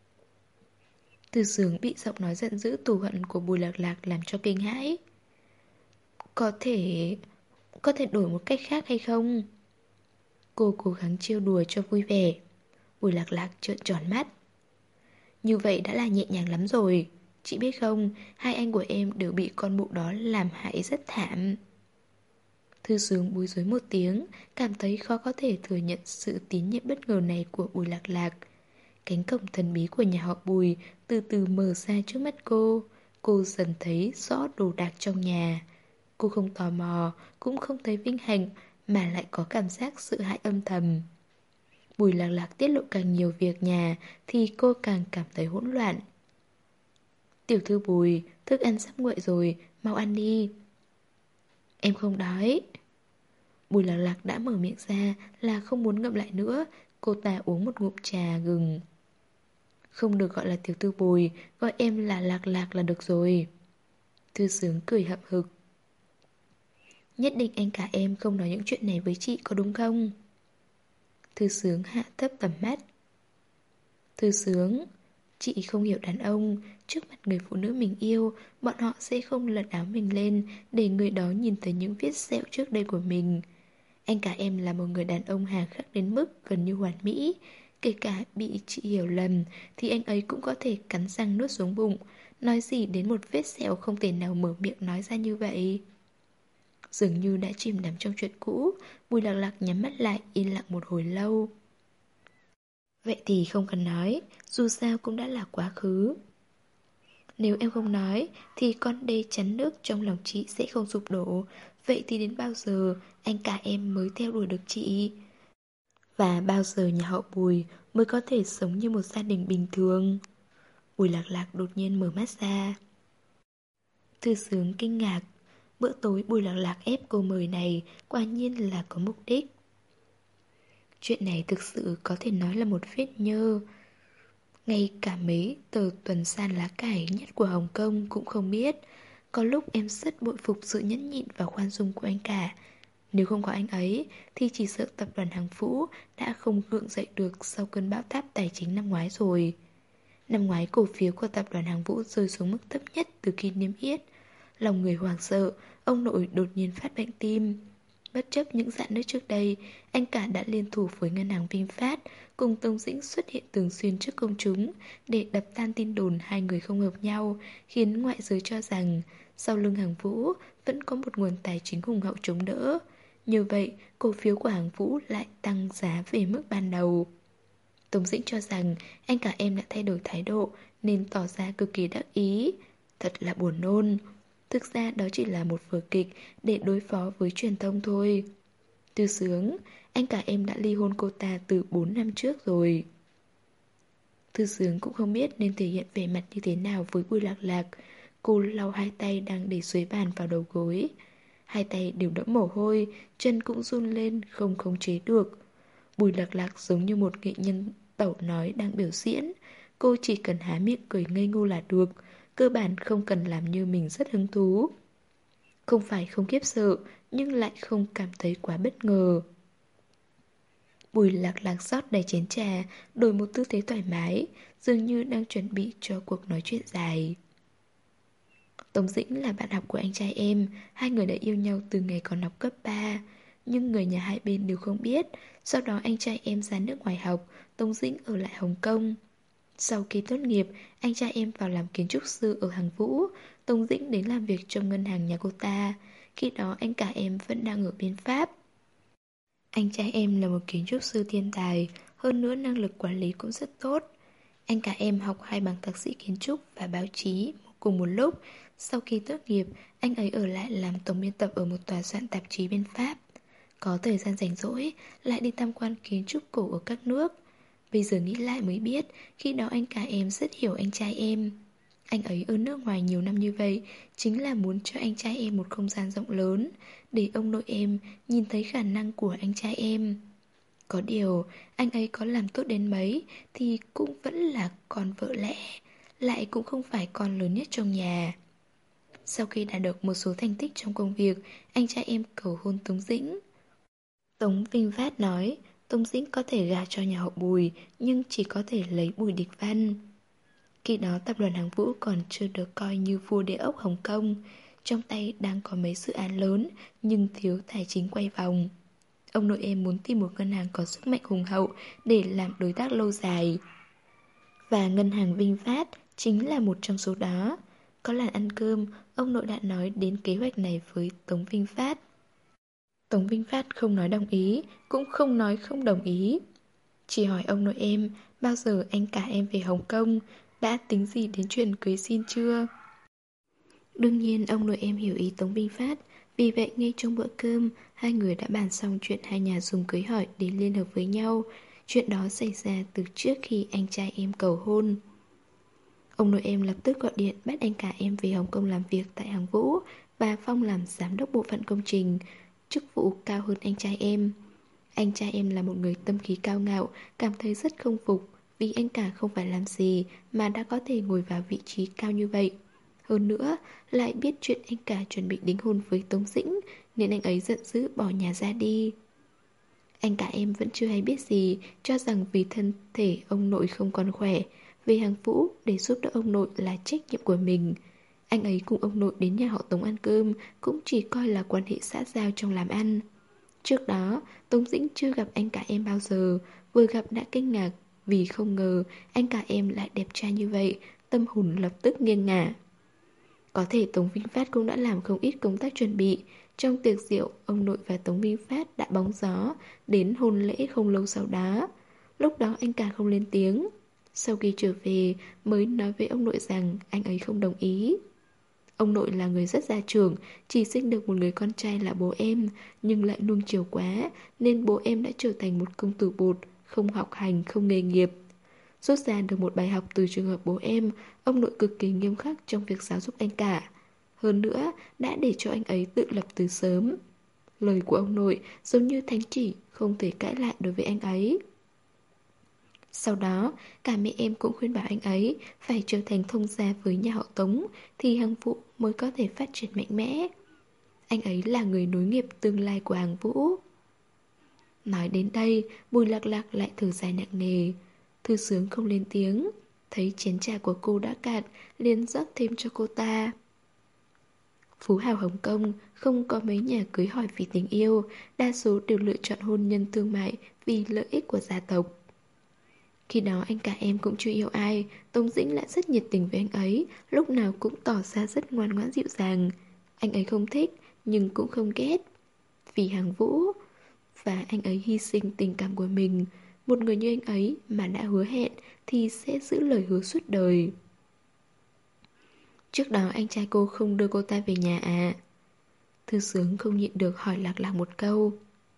Từ Sướng bị giọng nói giận dữ tù hận của Bùi Lạc Lạc làm cho kinh hãi. Có thể... có thể đổi một cách khác hay không? Cô cố gắng trêu đùa cho vui vẻ. Bùi Lạc Lạc trợn tròn mắt. Như vậy đã là nhẹ nhàng lắm rồi. Chị biết không, hai anh của em đều bị con mụ đó làm hại rất thảm. Thư Sướng bối rối một tiếng, cảm thấy khó có thể thừa nhận sự tín nhiệm bất ngờ này của Bùi Lạc Lạc. Cánh cổng thần bí của nhà họ Bùi từ từ mở ra trước mắt cô. Cô dần thấy rõ đồ đạc trong nhà. Cô không tò mò, cũng không thấy vinh hạnh, mà lại có cảm giác sợ hãi âm thầm. Bùi Lạc Lạc tiết lộ càng nhiều việc nhà thì cô càng cảm thấy hỗn loạn. Tiểu thư Bùi, thức ăn sắp nguội rồi, mau ăn đi. Em không đói. Bùi Lạc Lạc đã mở miệng ra là không muốn ngậm lại nữa. Cô ta uống một ngụm trà gừng. Không được gọi là tiểu thư Bùi, gọi em là Lạc Lạc là được rồi. Thư Sướng cười hậm hực. Nhất định anh cả em không nói những chuyện này với chị có đúng không? Thư Sướng hạ thấp tầm mắt. Thư Sướng, chị không hiểu đàn ông. Trước mặt người phụ nữ mình yêu, bọn họ sẽ không lật áo mình lên để người đó nhìn thấy những vết sẹo trước đây của mình. Anh cả em là một người đàn ông hà khắc đến mức gần như hoàn mỹ. Kể cả bị chị hiểu lầm thì anh ấy cũng có thể cắn răng nuốt xuống bụng. Nói gì đến một vết sẹo không thể nào mở miệng nói ra như vậy. Dường như đã chìm đắm trong chuyện cũ, Bùi Lạc Lạc nhắm mắt lại yên lặng một hồi lâu. Vậy thì không cần nói, dù sao cũng đã là quá khứ. Nếu em không nói thì con đê chắn nước trong lòng chị sẽ không sụp đổ. Vậy thì đến bao giờ anh cả em mới theo đuổi được chị? Và bao giờ nhà họ Bùi mới có thể sống như một gia đình bình thường? Bùi Lạc Lạc đột nhiên mở mắt ra. Thư Sướng kinh ngạc. Bữa tối Bùi Lạc Lạc ép cô mời này quả nhiên là có mục đích. Chuyện này thực sự có thể nói là một vết nhơ. Ngay cả mấy tờ tuần san lá cải nhất của Hồng Kông cũng không biết. Có lúc em rất bội phục sự nhẫn nhịn và khoan dung của anh cả. Nếu không có anh ấy thì chỉ sợ tập đoàn Hàng Vũ đã không gượng dậy được sau cơn bão táp tài chính năm ngoái rồi. Năm ngoái cổ phiếu của tập đoàn Hàng Vũ rơi xuống mức thấp nhất từ khi niêm yết. Lòng người hoảng sợ, ông nội đột nhiên phát bệnh tim. Bất chấp những dạn nứt trước đây, anh cả đã liên thủ với ngân hàng VinFast cùng Tông Dĩnh xuất hiện thường xuyên trước công chúng để đập tan tin đồn hai người không hợp nhau, khiến ngoại giới cho rằng sau lưng Hàng Vũ vẫn có một nguồn tài chính hùng hậu chống đỡ. Như vậy, cổ phiếu của Hàng Vũ lại tăng giá về mức ban đầu. Tống Dĩnh cho rằng anh cả em đã thay đổi thái độ nên tỏ ra cực kỳ đắc ý. Thật là buồn nôn. Thực ra đó chỉ là một vở kịch để đối phó với truyền thông thôi. Thư Sướng, anh cả em đã ly hôn cô ta từ bốn năm trước rồi. Thư Sướng cũng không biết nên thể hiện vẻ mặt như thế nào với Bùi Lạc Lạc. Cô lau hai tay đang để dưới bàn vào đầu gối. Hai tay đều đẫm mồ hôi, chân cũng run lên không khống chế được. Bùi Lạc Lạc giống như một nghệ nhân tẩu nói đang biểu diễn. Cô chỉ cần há miệng cười ngây ngô là được. Cơ bản không cần làm như mình rất hứng thú. Không phải không khiếp sợ, nhưng lại không cảm thấy quá bất ngờ. Bùi Lạc Lạc rót đầy chén trà, đổi một tư thế thoải mái, dường như đang chuẩn bị cho cuộc nói chuyện dài. Tống Dĩnh là bạn học của anh trai em, hai người đã yêu nhau từ ngày còn học cấp ba. Nhưng người nhà hai bên đều không biết. Sau đó anh trai em ra nước ngoài học, Tống Dĩnh ở lại Hồng Kông. Sau khi tốt nghiệp, anh trai em vào làm kiến trúc sư ở Hàng Vũ, Tống Dĩnh đến làm việc trong ngân hàng nhà cô ta. Khi đó anh cả em vẫn đang ở bên Pháp. Anh trai em là một kiến trúc sư thiên tài, hơn nữa năng lực quản lý cũng rất tốt. Anh cả em học hai bằng thạc sĩ kiến trúc và báo chí cùng một lúc. Sau khi tốt nghiệp, anh ấy ở lại làm tổng biên tập ở một tòa soạn tạp chí bên Pháp. Có thời gian rảnh rỗi, lại đi tham quan kiến trúc cổ ở các nước. Bây giờ nghĩ lại mới biết, khi đó anh cả em rất hiểu anh trai em. Anh ấy ở nước ngoài nhiều năm như vậy, chính là muốn cho anh trai em một không gian rộng lớn, để ông nội em nhìn thấy khả năng của anh trai em. Có điều, anh ấy có làm tốt đến mấy, thì cũng vẫn là con vợ lẽ, lại cũng không phải con lớn nhất trong nhà. Sau khi đạt được một số thành tích trong công việc, anh trai em cầu hôn Tống Dĩnh. Tống Vinh Phát nói, Tống Dĩnh có thể gả cho nhà họ Bùi, nhưng chỉ có thể lấy Bùi Địch Văn. Khi đó tập đoàn Hàng Vũ còn chưa được coi như vua địa ốc Hồng Kông. Trong tay đang có mấy dự án lớn, nhưng thiếu tài chính quay vòng. Ông nội em muốn tìm một ngân hàng có sức mạnh hùng hậu để làm đối tác lâu dài. Và ngân hàng Vinh Phát chính là một trong số đó. Có lần ăn cơm, ông nội đã nói đến kế hoạch này với Tống Vinh Phát. Tống Vinh Phát không nói đồng ý, cũng không nói không đồng ý. Chỉ hỏi ông nội em, bao giờ anh cả em về Hồng Kông, đã tính gì đến chuyện cưới xin chưa? Đương nhiên ông nội em hiểu ý Tống Vinh Phát, vì vậy ngay trong bữa cơm, hai người đã bàn xong chuyện hai nhà dùng cưới hỏi để liên hợp với nhau. Chuyện đó xảy ra từ trước khi anh trai em cầu hôn. Ông nội em lập tức gọi điện bắt anh cả em về Hồng Kông làm việc tại Hàng Vũ và phong làm giám đốc bộ phận công trình, chức vụ cao hơn anh trai em. Anh trai em là một người tâm khí cao ngạo, cảm thấy rất không phục vì anh cả không phải làm gì mà đã có thể ngồi vào vị trí cao như vậy. Hơn nữa, lại biết chuyện anh cả chuẩn bị đính hôn với Tống Dĩnh, nên anh ấy giận dữ bỏ nhà ra đi. Anh cả em vẫn chưa hay biết gì, cho rằng vì thân thể ông nội không còn khỏe, về Hàng Vũ để giúp đỡ ông nội là trách nhiệm của mình. Anh ấy cùng ông nội đến nhà họ Tống ăn cơm cũng chỉ coi là quan hệ xã giao trong làm ăn. Trước đó, Tống Dĩnh chưa gặp anh cả em bao giờ, vừa gặp đã kinh ngạc vì không ngờ anh cả em lại đẹp trai như vậy, tâm hồn lập tức nghiêng ngả. Có thể Tống Vinh Phát cũng đã làm không ít công tác chuẩn bị. Trong tiệc rượu, ông nội và Tống Vinh Phát đã bóng gió đến hôn lễ không lâu sau đó. Lúc đó anh cả không lên tiếng. Sau khi trở về mới nói với ông nội rằng anh ấy không đồng ý. Ông nội là người rất gia trưởng, chỉ sinh được một người con trai là bố em, nhưng lại nuông chiều quá, nên bố em đã trở thành một công tử bột, không học hành, không nghề nghiệp. Rút ra được một bài học từ trường hợp bố em, ông nội cực kỳ nghiêm khắc trong việc giáo dục anh cả. Hơn nữa, đã để cho anh ấy tự lập từ sớm. Lời của ông nội giống như thánh chỉ, không thể cãi lại đối với anh ấy. Sau đó, cả mẹ em cũng khuyên bảo anh ấy phải trở thành thông gia với nhà họ Tống thì Hằng Vũ mới có thể phát triển mạnh mẽ. Anh ấy là người nối nghiệp tương lai của Hằng Vũ. Nói đến đây, Bùi Lạc Lạc lại thở dài nặng nề. Thư Sướng không lên tiếng, thấy chén trà của cô đã cạn, liền rót thêm cho cô ta. Phú hào Hồng Kông không có mấy nhà cưới hỏi vì tình yêu, đa số đều lựa chọn hôn nhân thương mại vì lợi ích của gia tộc. Khi đó anh cả em cũng chưa yêu ai, Tống Dĩnh lại rất nhiệt tình với anh ấy, lúc nào cũng tỏ ra rất ngoan ngoãn dịu dàng. Anh ấy không thích, nhưng cũng không ghét. Vì Hằng Vũ, và anh ấy hy sinh tình cảm của mình. Một người như anh ấy mà đã hứa hẹn thì sẽ giữ lời hứa suốt đời. Trước đó anh trai cô không đưa cô ta về nhà à? Thư Sướng không nhịn được hỏi Lạc Lạc một câu.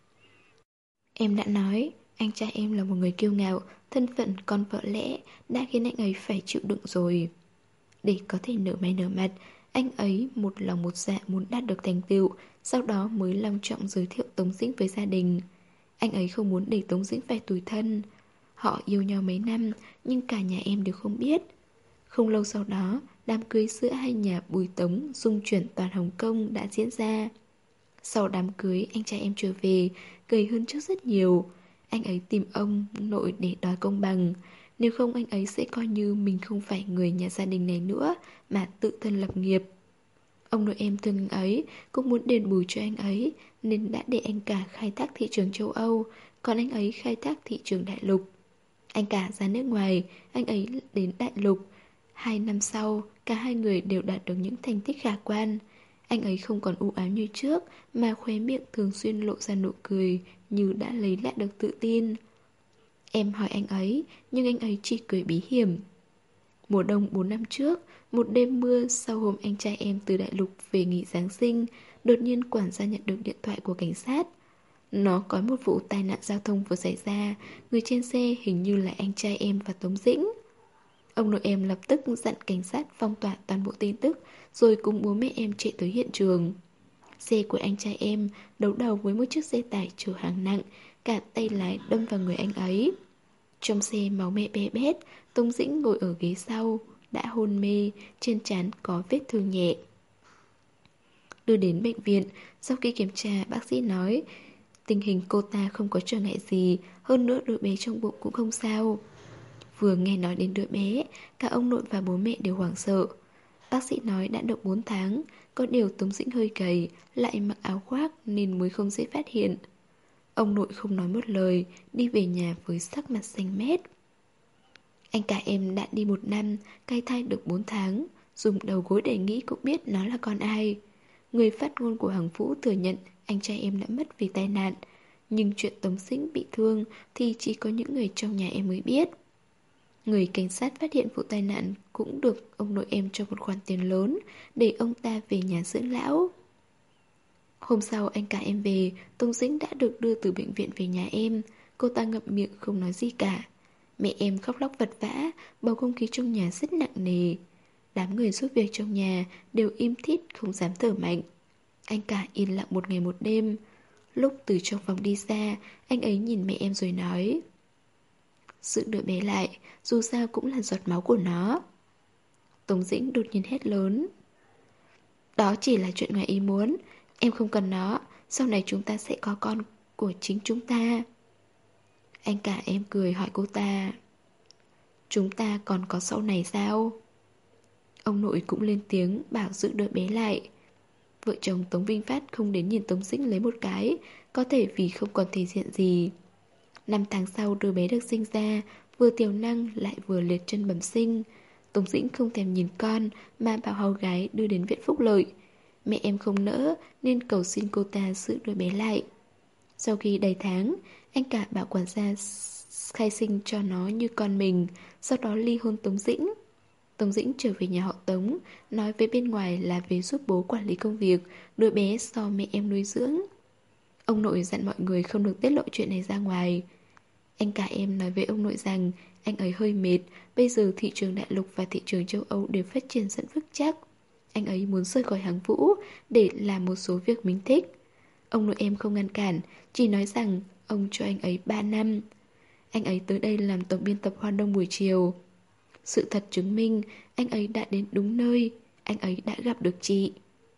Em đã nói, anh trai em là một người kiêu ngạo, thân phận con vợ lẽ đã khiến anh ấy phải chịu đựng rồi. Để có thể nở mày nở mặt, anh ấy một lòng một dạ muốn đạt được thành tựu, sau đó mới long trọng giới thiệu Tống Dĩnh với gia đình. Anh ấy không muốn để Tống Dĩnh phải tủi thân. Họ yêu nhau mấy năm, nhưng cả nhà em đều không biết. Không lâu sau đó, đám cưới giữa hai nhà Bùi Tống dung chuyển toàn Hồng Kông đã diễn ra. Sau đám cưới, anh trai em trở về, gầy hơn trước rất nhiều. Anh ấy tìm ông nội để đòi công bằng. Nếu không anh ấy sẽ coi như mình không phải người nhà gia đình này nữa, mà tự thân lập nghiệp. Ông nội em thương anh ấy, cũng muốn đền bù cho anh ấy, nên đã để anh cả khai thác thị trường châu Âu, còn anh ấy khai thác thị trường đại lục. Anh cả ra nước ngoài, anh ấy đến đại lục. Hai năm sau, cả hai người đều đạt được những thành tích khả quan. Anh ấy không còn u ám như trước, mà khóe miệng thường xuyên lộ ra nụ cười, như đã lấy lại được tự tin. Em hỏi anh ấy, nhưng anh ấy chỉ cười bí hiểm. Mùa đông bốn năm trước, một đêm mưa sau hôm anh trai em từ đại lục về nghỉ Giáng sinh, đột nhiên quản gia nhận được điện thoại của cảnh sát. Nó có một vụ tai nạn giao thông vừa xảy ra, người trên xe hình như là anh trai em và Tống Dĩnh. Ông nội em lập tức dặn cảnh sát phong tỏa toàn bộ tin tức, rồi cùng bố mẹ em chạy tới hiện trường. Xe của anh trai em đấu đầu với một chiếc xe tải chở hàng nặng, cả tay lái đâm vào người anh ấy. Trong xe máu me be bét, Tống Dĩnh ngồi ở ghế sau, đã hôn mê, trên trán có vết thương nhẹ. Đưa đến bệnh viện, sau khi kiểm tra, bác sĩ nói tình hình cô ta không có trở ngại gì, hơn nữa đứa bé trong bụng cũng không sao. Vừa nghe nói đến đứa bé, cả ông nội và bố mẹ đều hoảng sợ. Bác sĩ nói đã được bốn tháng, có điều Tống Dĩnh hơi gầy, lại mặc áo khoác nên mới không dễ phát hiện. Ông nội không nói một lời, đi về nhà với sắc mặt xanh mét. Anh cả em đã đi một năm, cai thai được bốn tháng, dùng đầu gối để nghĩ cũng biết nó là con ai. Người phát ngôn của Hằng Vũ thừa nhận anh trai em đã mất vì tai nạn, nhưng chuyện Tống Dĩnh bị thương thì chỉ có những người trong nhà em mới biết. Người cảnh sát phát hiện vụ tai nạn cũng được ông nội em cho một khoản tiền lớn để ông ta về nhà dưỡng lão. Hôm sau anh cả em về, Tống Dĩnh đã được đưa từ bệnh viện về nhà em. Cô ta ngậm miệng không nói gì cả. Mẹ em khóc lóc vật vã, bầu không khí trong nhà rất nặng nề. Đám người giúp việc trong nhà đều im thít không dám thở mạnh. Anh cả yên lặng một ngày một đêm. Lúc từ trong phòng đi ra, anh ấy nhìn mẹ em rồi nói: giữ đứa bé lại, dù sao cũng là giọt máu của nó. Tống Dĩnh đột nhiên hét lớn: đó chỉ là chuyện ngoài ý muốn, em không cần nó, sau này chúng ta sẽ có con của chính chúng ta. Anh cả em cười hỏi cô ta: chúng ta còn có sau này sao? Ông nội cũng lên tiếng bảo giữ đứa bé lại. Vợ chồng Tống Vinh Phát không đến nhìn Tống Dĩnh lấy một cái, có thể vì không còn thể diện gì. Năm tháng sau đứa bé được sinh ra, vừa tiểu năng lại vừa liệt chân bẩm sinh. Tống Dĩnh không thèm nhìn con mà bảo hầu gái đưa đến viện phúc lợi. Mẹ em không nỡ nên cầu xin cô ta giữ đứa bé lại. Sau khi đầy tháng, anh cả bảo quản gia khai sinh cho nó như con mình, sau đó ly hôn Tống Dĩnh. Tống Dĩnh trở về nhà họ Tống, nói với bên ngoài là về giúp bố quản lý công việc, đứa bé do mẹ em nuôi dưỡng. Ông nội dặn mọi người không được tiết lộ chuyện này ra ngoài. Anh cả em nói với ông nội rằng anh ấy hơi mệt. Bây giờ thị trường đại lục và thị trường châu Âu đều phát triển rất vững chắc. Anh ấy muốn rời khỏi hàng Vũ để làm một số việc mình thích. Ông nội em không ngăn cản, chỉ nói rằng ông cho anh ấy ba năm. Anh ấy tới đây làm tổng biên tập Hoa Đông buổi chiều. Sự thật chứng minh anh ấy đã đến đúng nơi. Anh ấy đã gặp được chị.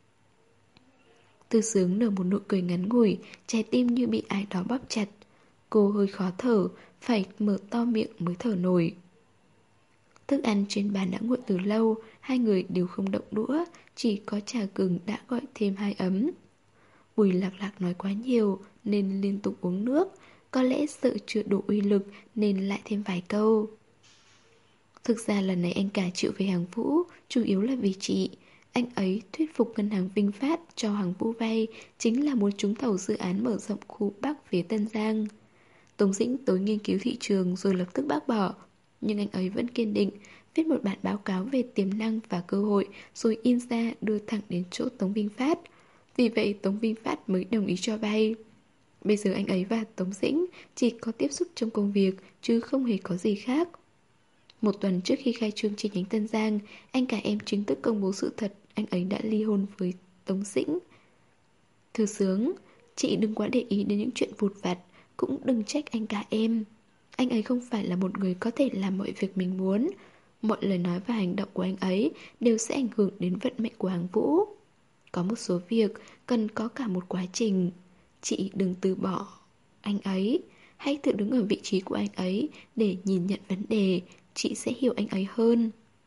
Tư Sướng nở một nụ cười ngắn ngủi, trái tim như bị ai đó bóp chặt. Cô hơi khó thở, phải mở to miệng mới thở nổi. Thức ăn trên bàn đã nguội từ lâu, hai người đều không động đũa, chỉ có trà gừng đã gọi thêm hai ấm. Bùi Lạc Lạc nói quá nhiều nên liên tục uống nước, có lẽ sợ chưa đủ uy lực nên lại thêm vài câu. Thực ra lần này anh cả chịu về hàng Vũ, chủ yếu là vì chị. Anh ấy thuyết phục ngân hàng Vinh Phát cho hàng Vũ vay chính là muốn trúng thầu dự án mở rộng khu Bắc phía Tân Giang. Tống Dĩnh tối nghiên cứu thị trường rồi lập tức bác bỏ, nhưng anh ấy vẫn kiên định viết một bản báo cáo về tiềm năng và cơ hội rồi in ra đưa thẳng đến chỗ Tống Vinh Phát. Vì vậy Tống Vinh Phát mới đồng ý cho vay. Bây giờ anh ấy và Tống Dĩnh chỉ có tiếp xúc trong công việc chứ không hề có gì khác. Một tuần trước khi khai trương chi nhánh Tân Giang, anh cả em chính thức công bố sự thật anh ấy đã ly hôn với Tống Dĩnh. Thư Sướng, chị đừng quá để ý đến những chuyện vụt vặt, cũng đừng trách anh cả em. Anh ấy không phải là một người có thể làm mọi việc mình muốn. Mọi lời nói và hành động của anh ấy đều sẽ ảnh hưởng đến vận mệnh của hàng Vũ. Có một số việc cần có cả một quá trình. Chị đừng từ bỏ anh ấy. Hãy tự đứng ở vị trí của anh ấy để nhìn nhận vấn đề. Chị sẽ hiểu anh ấy hơn.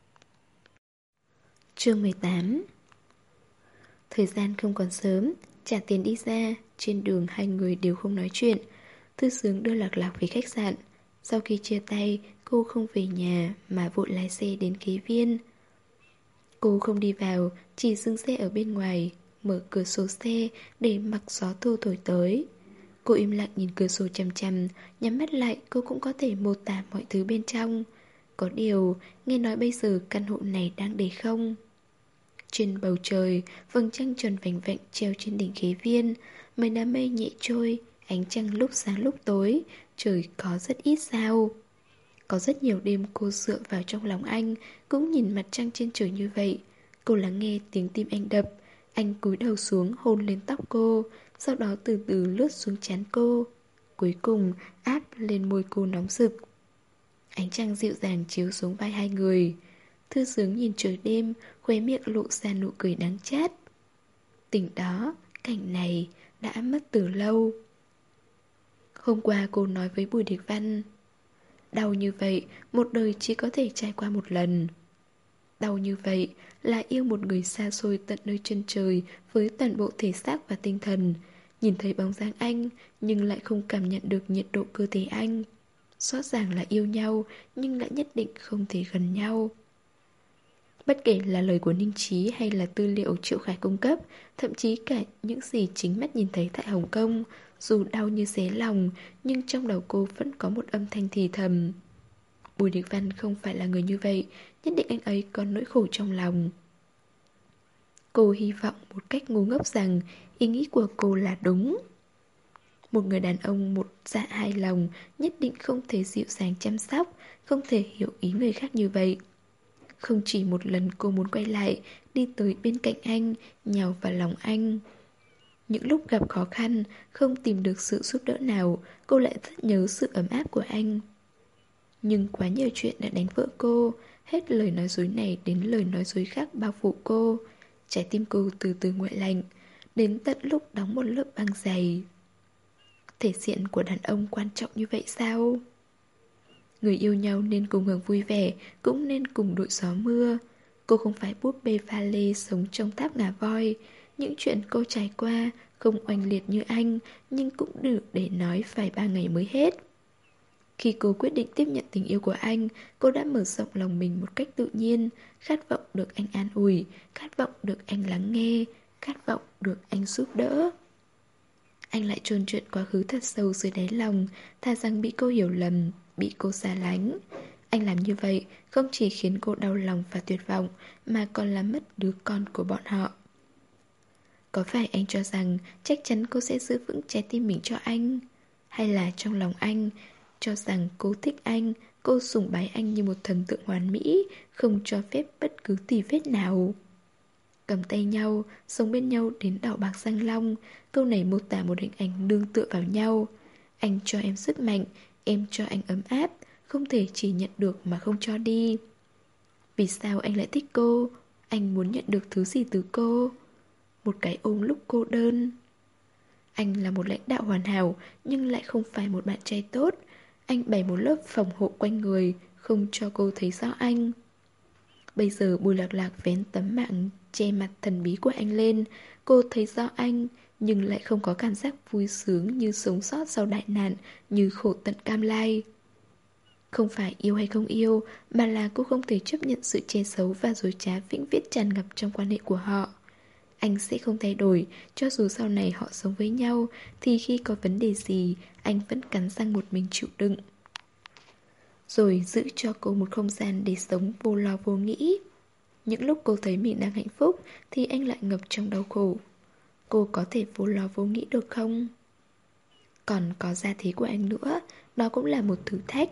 Chương mười tám. Thời gian không còn sớm, trả tiền đi ra. Trên đường hai người đều không nói chuyện. Thư Sướng đưa Lạc Lạc về khách sạn. Sau khi chia tay, cô không về nhà mà vội lái xe đến Kế Viên. Cô không đi vào, chỉ dừng xe ở bên ngoài, mở cửa sổ xe để mặc gió thu thổi tới. Cô im lặng nhìn cửa sổ chằm chằm, nhắm mắt lại cô cũng có thể mô tả mọi thứ bên trong. Có điều, nghe nói bây giờ căn hộ này đang để không. Trên bầu trời, vầng trăng tròn vành vạnh treo trên đỉnh Kế Viên, mấy đám mây nhẹ trôi, ánh trăng lúc sáng lúc tối, trời có rất ít sao. Có rất nhiều đêm cô dựa vào trong lòng anh, cũng nhìn mặt trăng trên trời như vậy. Cô lắng nghe tiếng tim anh đập, anh cúi đầu xuống hôn lên tóc cô, sau đó từ từ lướt xuống trán cô. Cuối cùng áp lên môi cô nóng rực. Ánh trăng dịu dàng chiếu xuống vai hai người. Thư Sướng nhìn trời đêm, khóe miệng lộ ra nụ cười đắng chát. Tỉnh đó, cảnh này đã mất từ lâu. Hôm qua cô nói với Bùi Địch Văn, đau như vậy, một đời chỉ có thể trải qua một lần. Đau như vậy là yêu một người xa xôi tận nơi chân trời với toàn bộ thể xác và tinh thần. Nhìn thấy bóng dáng anh nhưng lại không cảm nhận được nhiệt độ cơ thể anh. Rõ ràng là yêu nhau nhưng lại nhất định không thể gần nhau. Bất kể là lời của Ninh Chí hay là tư liệu Triệu Khải cung cấp, thậm chí cả những gì chính mắt nhìn thấy tại Hồng Kông, dù đau như xé lòng, nhưng trong đầu cô vẫn có một âm thanh thì thầm. Bùi Địch Văn không phải là người như vậy, nhất định anh ấy có nỗi khổ trong lòng. Cô hy vọng một cách ngu ngốc rằng ý nghĩ của cô là đúng. Một người đàn ông một dạ hai lòng nhất định không thể dịu dàng chăm sóc, không thể hiểu ý người khác như vậy. Không chỉ một lần cô muốn quay lại, đi tới bên cạnh anh, nhào vào lòng anh. Những lúc gặp khó khăn, không tìm được sự giúp đỡ nào, cô lại rất nhớ sự ấm áp của anh. Nhưng quá nhiều chuyện đã đánh vỡ cô, hết lời nói dối này đến lời nói dối khác bao phủ cô. Trái tim cô từ từ nguội lạnh, đến tận lúc đóng một lớp băng dày. Thể diện của đàn ông quan trọng như vậy sao? Người yêu nhau nên cùng hưởng vui vẻ, cũng nên cùng đội gió mưa. Cô không phải búp bê pha lê sống trong tháp ngà voi. Những chuyện cô trải qua không oanh liệt như anh, nhưng cũng đủ để nói phải ba ngày mới hết. Khi cô quyết định tiếp nhận tình yêu của anh, cô đã mở rộng lòng mình một cách tự nhiên, khát vọng được anh an ủi, khát vọng được anh lắng nghe, khát vọng được anh giúp đỡ. Anh lại chôn chuyện quá khứ thật sâu dưới đáy lòng, thà rằng bị cô hiểu lầm, bị cô xa lánh. Anh làm như vậy không chỉ khiến cô đau lòng và tuyệt vọng, mà còn làm mất đứa con của bọn họ. Có phải anh cho rằng chắc chắn cô sẽ giữ vững trái tim mình cho anh? Hay là trong lòng anh, Cho rằng cô thích anh, cô sùng bái anh như một thần tượng hoàn mỹ, không cho phép bất cứ tì vết nào. Cầm tay nhau, sống bên nhau đến đỏ bạc răng long. Câu này mô tả một hình ảnh nương tựa vào nhau. Anh cho em sức mạnh, em cho anh ấm áp, không thể chỉ nhận được mà không cho đi. Vì sao anh lại thích cô? Anh muốn nhận được thứ gì từ cô? Một cái ôm lúc cô đơn. Anh là một lãnh đạo hoàn hảo, nhưng lại không phải một bạn trai tốt. Anh bày một lớp phòng hộ quanh người, không cho cô thấy rõ anh. Bây giờ Bùi Lạc Lạc vén tấm mạng che mặt thần bí của anh lên. Cô thấy rõ anh, nhưng lại không có cảm giác vui sướng như sống sót sau đại nạn, như khổ tận cam lai. Không phải yêu hay không yêu, mà là cô không thể chấp nhận sự che giấu và dối trá vĩnh viễn tràn ngập trong quan hệ của họ. Anh sẽ không thay đổi, cho dù sau này họ sống với nhau, thì khi có vấn đề gì, anh vẫn cắn răng một mình chịu đựng. Rồi giữ cho cô một không gian để sống vô lo vô nghĩ. Những lúc cô thấy mình đang hạnh phúc, thì anh lại ngập trong đau khổ. Cô có thể vô lo vô nghĩ được không? Còn có gia thế của anh nữa, đó cũng là một thử thách.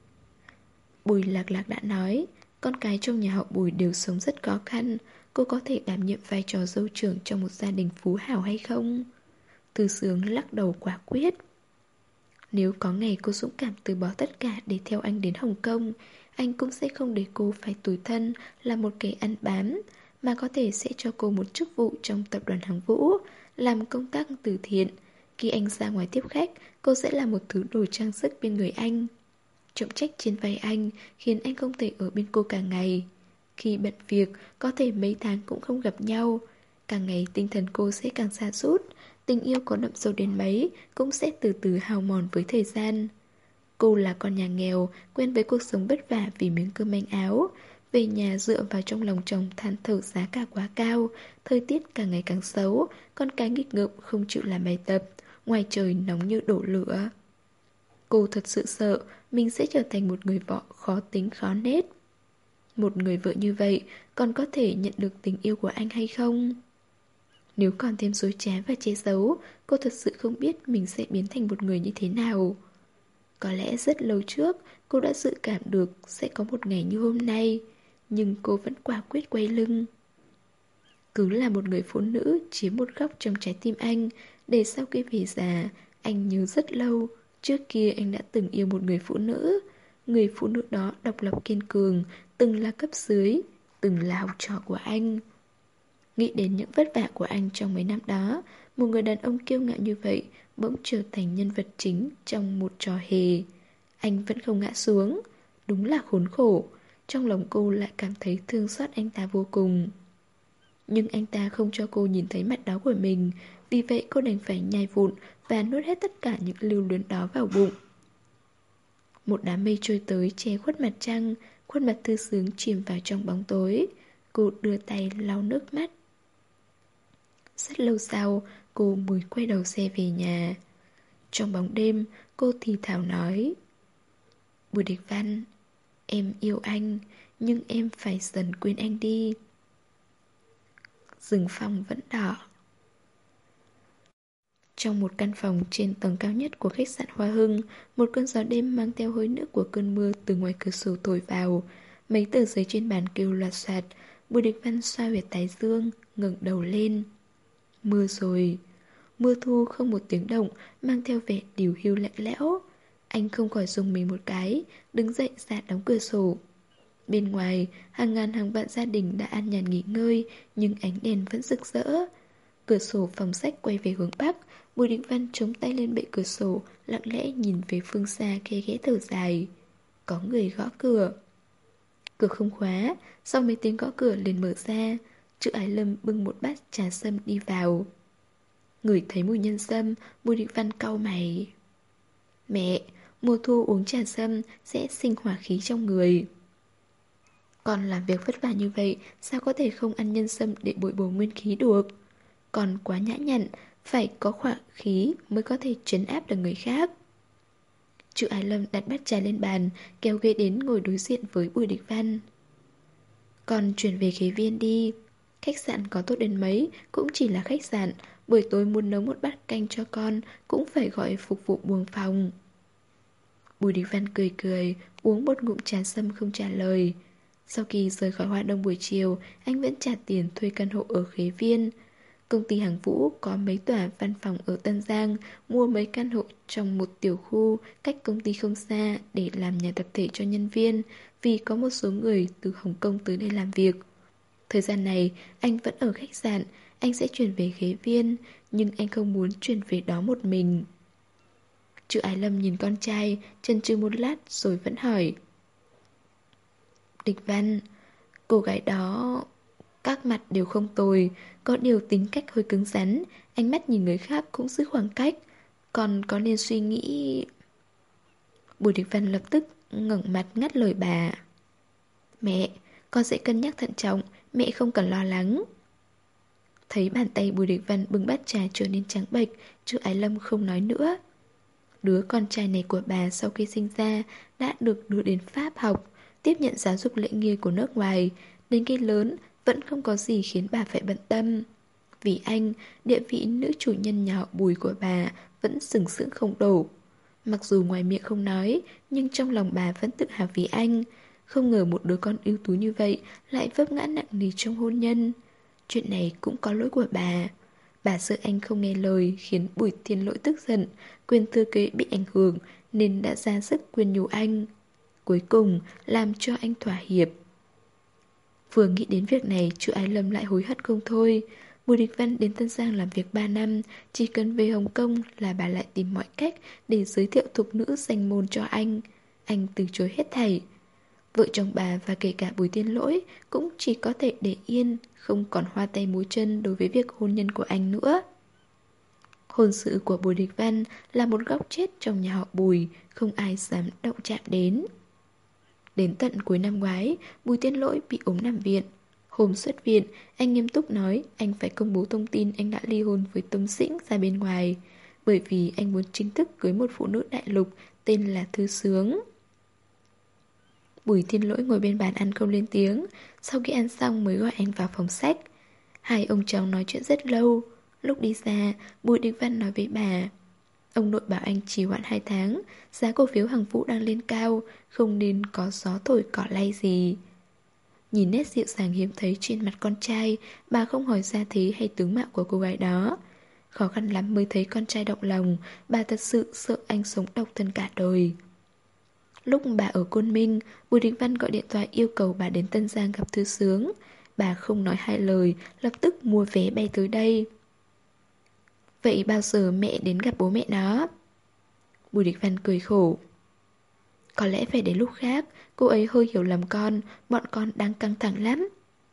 Bùi Lạc Lạc đã nói, con cái trong nhà họ Bùi đều sống rất khó khăn. Cô có thể đảm nhiệm vai trò dâu trưởng trong một gia đình phú hào hay không? Thư Sướng lắc đầu quả quyết. Nếu có ngày cô dũng cảm từ bỏ tất cả để theo anh đến Hồng Kông, anh cũng sẽ không để cô phải tủi thân là một kẻ ăn bám, mà có thể sẽ cho cô một chức vụ trong tập đoàn Hàng Vũ, làm công tác từ thiện. Khi anh ra ngoài tiếp khách, cô sẽ là một thứ đồ trang sức bên người anh. Trọng trách trên vai anh khiến anh không thể ở bên cô cả ngày. Khi bận việc, có thể mấy tháng cũng không gặp nhau. Càng ngày tinh thần cô sẽ càng sa sút. Tình yêu có đậm sâu đến mấy cũng sẽ từ từ hao mòn với thời gian. Cô là con nhà nghèo, quen với cuộc sống vất vả vì miếng cơm manh áo. Về nhà dựa vào trong lòng chồng than thở giá cả quá cao, thời tiết càng ngày càng xấu, con cái nghịch ngợm không chịu làm bài tập, ngoài trời nóng như đổ lửa. Cô thật sự sợ mình sẽ trở thành một người vợ khó tính khó nết. Một người vợ như vậy còn có thể nhận được tình yêu của anh hay không? Nếu còn thêm dối trá và che giấu, cô thật sự không biết mình sẽ biến thành một người như thế nào. Có lẽ rất lâu trước cô đã dự cảm được sẽ có một ngày như hôm nay, nhưng cô vẫn quả quyết quay lưng. Cứ là một người phụ nữ chiếm một góc trong trái tim anh, để sau khi về già, anh nhớ rất lâu, trước kia anh đã từng yêu một người phụ nữ. Người phụ nữ đó độc lập kiên cường, từng là cấp dưới, từng là học trò của anh. Nghĩ đến những vất vả của anh trong mấy năm đó, một người đàn ông kiêu ngạo như vậy bỗng trở thành nhân vật chính trong một trò hề. Anh vẫn không ngã xuống, đúng là khốn khổ. Trong lòng cô lại cảm thấy thương xót anh ta vô cùng. Nhưng anh ta không cho cô nhìn thấy mặt đó của mình, vì vậy cô đành phải nhai vụn và nuốt hết tất cả những lưu luyến đó vào bụng. Một đám mây trôi tới che khuất mặt trăng, khuôn mặt Thư Sướng chìm vào trong bóng tối. Cô đưa tay lau nước mắt. Rất lâu sau, cô mới quay đầu xe về nhà. Trong bóng đêm, cô thì thào nói: Bùi Địch Văn, em yêu anh, nhưng em phải dần quên anh đi. Rừng phong vẫn đỏ. Trong một căn phòng trên tầng cao nhất của khách sạn Hoa Hưng, một cơn gió đêm mang theo hơi nước của cơn mưa từ ngoài cửa sổ thổi vào. Mấy tờ giấy trên bàn kêu loạt soạt. Bùi Địch Văn xoa huyệt thái dương, ngẩng đầu lên. Mưa rồi. Mưa thu không một tiếng động, mang theo vẻ điều hưu lạnh lẽo. Anh không khỏi rùng mình một cái, đứng dậy ra đóng cửa sổ. Bên ngoài, hàng ngàn hàng vạn gia đình đã an nhàn nghỉ ngơi, nhưng ánh đèn vẫn rực rỡ. Cửa sổ phòng sách quay về hướng Bắc, Bùi Định Văn chống tay lên bệ cửa sổ, lặng lẽ nhìn về phương xa khe khẽ thở dài. Có người gõ cửa. Cửa không khóa, sau mấy tiếng gõ cửa liền mở ra. Chữ Ái Lâm bưng một bát trà sâm đi vào. Ngửi thấy mùi nhân sâm, Bùi Định Văn cau mày. Mẹ, mùa thu uống trà sâm sẽ sinh hỏa khí trong người. Còn làm việc vất vả như vậy, sao có thể không ăn nhân sâm để bồi bổ nguyên khí được? Còn quá nhã nhặn, phải có hỏa khí mới có thể trấn áp được người khác. Chữ Ái Lâm đặt bát trà lên bàn, kéo ghế đến ngồi đối diện với Bùi Địch Văn. Con chuyển về khế viên đi. Khách sạn có tốt đến mấy, cũng chỉ là khách sạn. Buổi tối muốn nấu một bát canh cho con, cũng phải gọi phục vụ buồng phòng. Bùi Đình Văn cười cười, uống một ngụm trà sâm không trả lời. Sau khi rời khỏi Hoa Đông buổi chiều, anh vẫn trả tiền thuê căn hộ ở Khế Viên. Công ty Hàng Vũ có mấy tòa văn phòng ở Tân Giang, mua mấy căn hộ trong một tiểu khu cách công ty không xa để làm nhà tập thể cho nhân viên, vì có một số người từ Hồng Kông tới đây làm việc. Thời gian này, anh vẫn ở khách sạn, anh sẽ chuyển về Khế Viên, nhưng anh không muốn chuyển về đó một mình. Chữ Ái Lâm nhìn con trai, chần chừ một lát rồi vẫn hỏi. Địch Văn, cô gái đó các mặt đều không tồi, có điều tính cách hơi cứng rắn, ánh mắt nhìn người khác cũng giữ khoảng cách. Còn có nên suy nghĩ... Bùi Địch Văn lập tức ngẩng mặt ngắt lời bà. Mẹ, con sẽ cân nhắc thận trọng, mẹ không cần lo lắng. Thấy bàn tay Bùi Địch Văn bưng bát trà trở nên trắng bệch, Chữ Ái Lâm không nói nữa. Đứa con trai này của bà sau khi sinh ra đã được đưa đến Pháp học, tiếp nhận giáo dục lễ nghi của nước ngoài. Đến khi lớn vẫn không có gì khiến bà phải bận tâm. Vì anh, địa vị nữ chủ nhân nhà họ Bùi của bà vẫn sừng sững không đổ. Mặc dù ngoài miệng không nói, nhưng trong lòng bà vẫn tự hào vì anh. Không ngờ một đứa con ưu tú như vậy lại vấp ngã nặng nề trong hôn nhân. Chuyện này cũng có lỗi của bà. Bà sợ anh không nghe lời khiến Bùi Thiên Lỗi tức giận, quyền thừa kế bị ảnh hưởng nên đã ra sức khuyên nhủ anh. Cuối cùng làm cho anh thỏa hiệp. Vừa nghĩ đến việc này, Chữ Ái Lâm lại hối hận không thôi. Bùi Địch Văn đến Tân Giang làm việc ba năm, chỉ cần về Hồng Kông là bà lại tìm mọi cách để giới thiệu thục nữ danh môn cho anh. Anh từ chối hết thảy. Vợ chồng bà và kể cả Bùi Thiên Lỗi cũng chỉ có thể để yên, không còn hoa tay múa chân đối với việc hôn nhân của anh nữa. Hôn sự của Bùi Địch Văn là một góc chết trong nhà họ Bùi, không ai dám động chạm đến. Đến tận cuối năm ngoái, Bùi Thiên Lỗi bị ốm nằm viện. Hôm xuất viện, anh nghiêm túc nói anh phải công bố thông tin anh đã ly hôn với Tống Sĩnh ra bên ngoài, bởi vì anh muốn chính thức cưới một phụ nữ đại lục tên là Thư Sướng. Bùi Thiên Lỗi ngồi bên bàn ăn không lên tiếng, sau khi ăn xong mới gọi anh vào phòng sách. Hai ông cháu nói chuyện rất lâu. Lúc đi ra, Bùi Địch Văn nói với bà. Ông nội bảo anh trì hoãn hai tháng, giá cổ phiếu Hàng Vũ đang lên cao, không nên có gió thổi cỏ lay gì. Nhìn nét dịu dàng hiếm thấy trên mặt con trai, bà không hỏi gia thế hay tướng mạo của cô gái đó. Khó khăn lắm mới thấy con trai động lòng, bà thật sự sợ anh sống độc thân cả đời. Lúc bà ở Côn Minh, Bùi Đình Văn gọi điện thoại yêu cầu bà đến Tân Giang gặp Thư Sướng. Bà không nói hai lời, lập tức mua vé bay tới đây. Vậy bao giờ mẹ đến gặp bố mẹ nó? Bùi Đình Văn cười khổ. Có lẽ phải đến lúc khác, cô ấy hơi hiểu lầm con, bọn con đang căng thẳng lắm.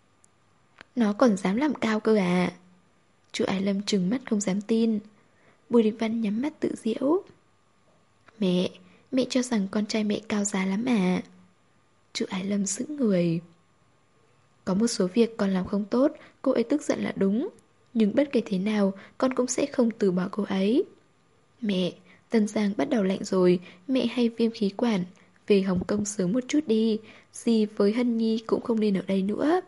Nó còn dám làm cao cơ à? Chú Ái Lâm trừng mắt không dám tin. Bùi Đình Văn nhắm mắt tự giễu. Mẹ, mẹ cho rằng con trai mẹ cao giá lắm à? Chú Ái Lâm sững người. Có một số việc con làm không tốt, cô ấy tức giận là đúng. Nhưng bất kể thế nào, con cũng sẽ không từ bỏ cô ấy. Mẹ, Tân Giang bắt đầu lạnh rồi, mẹ hay viêm khí quản. Về Hồng Kông sớm một chút đi, dì với Hân Nhi cũng không nên ở đây nữa.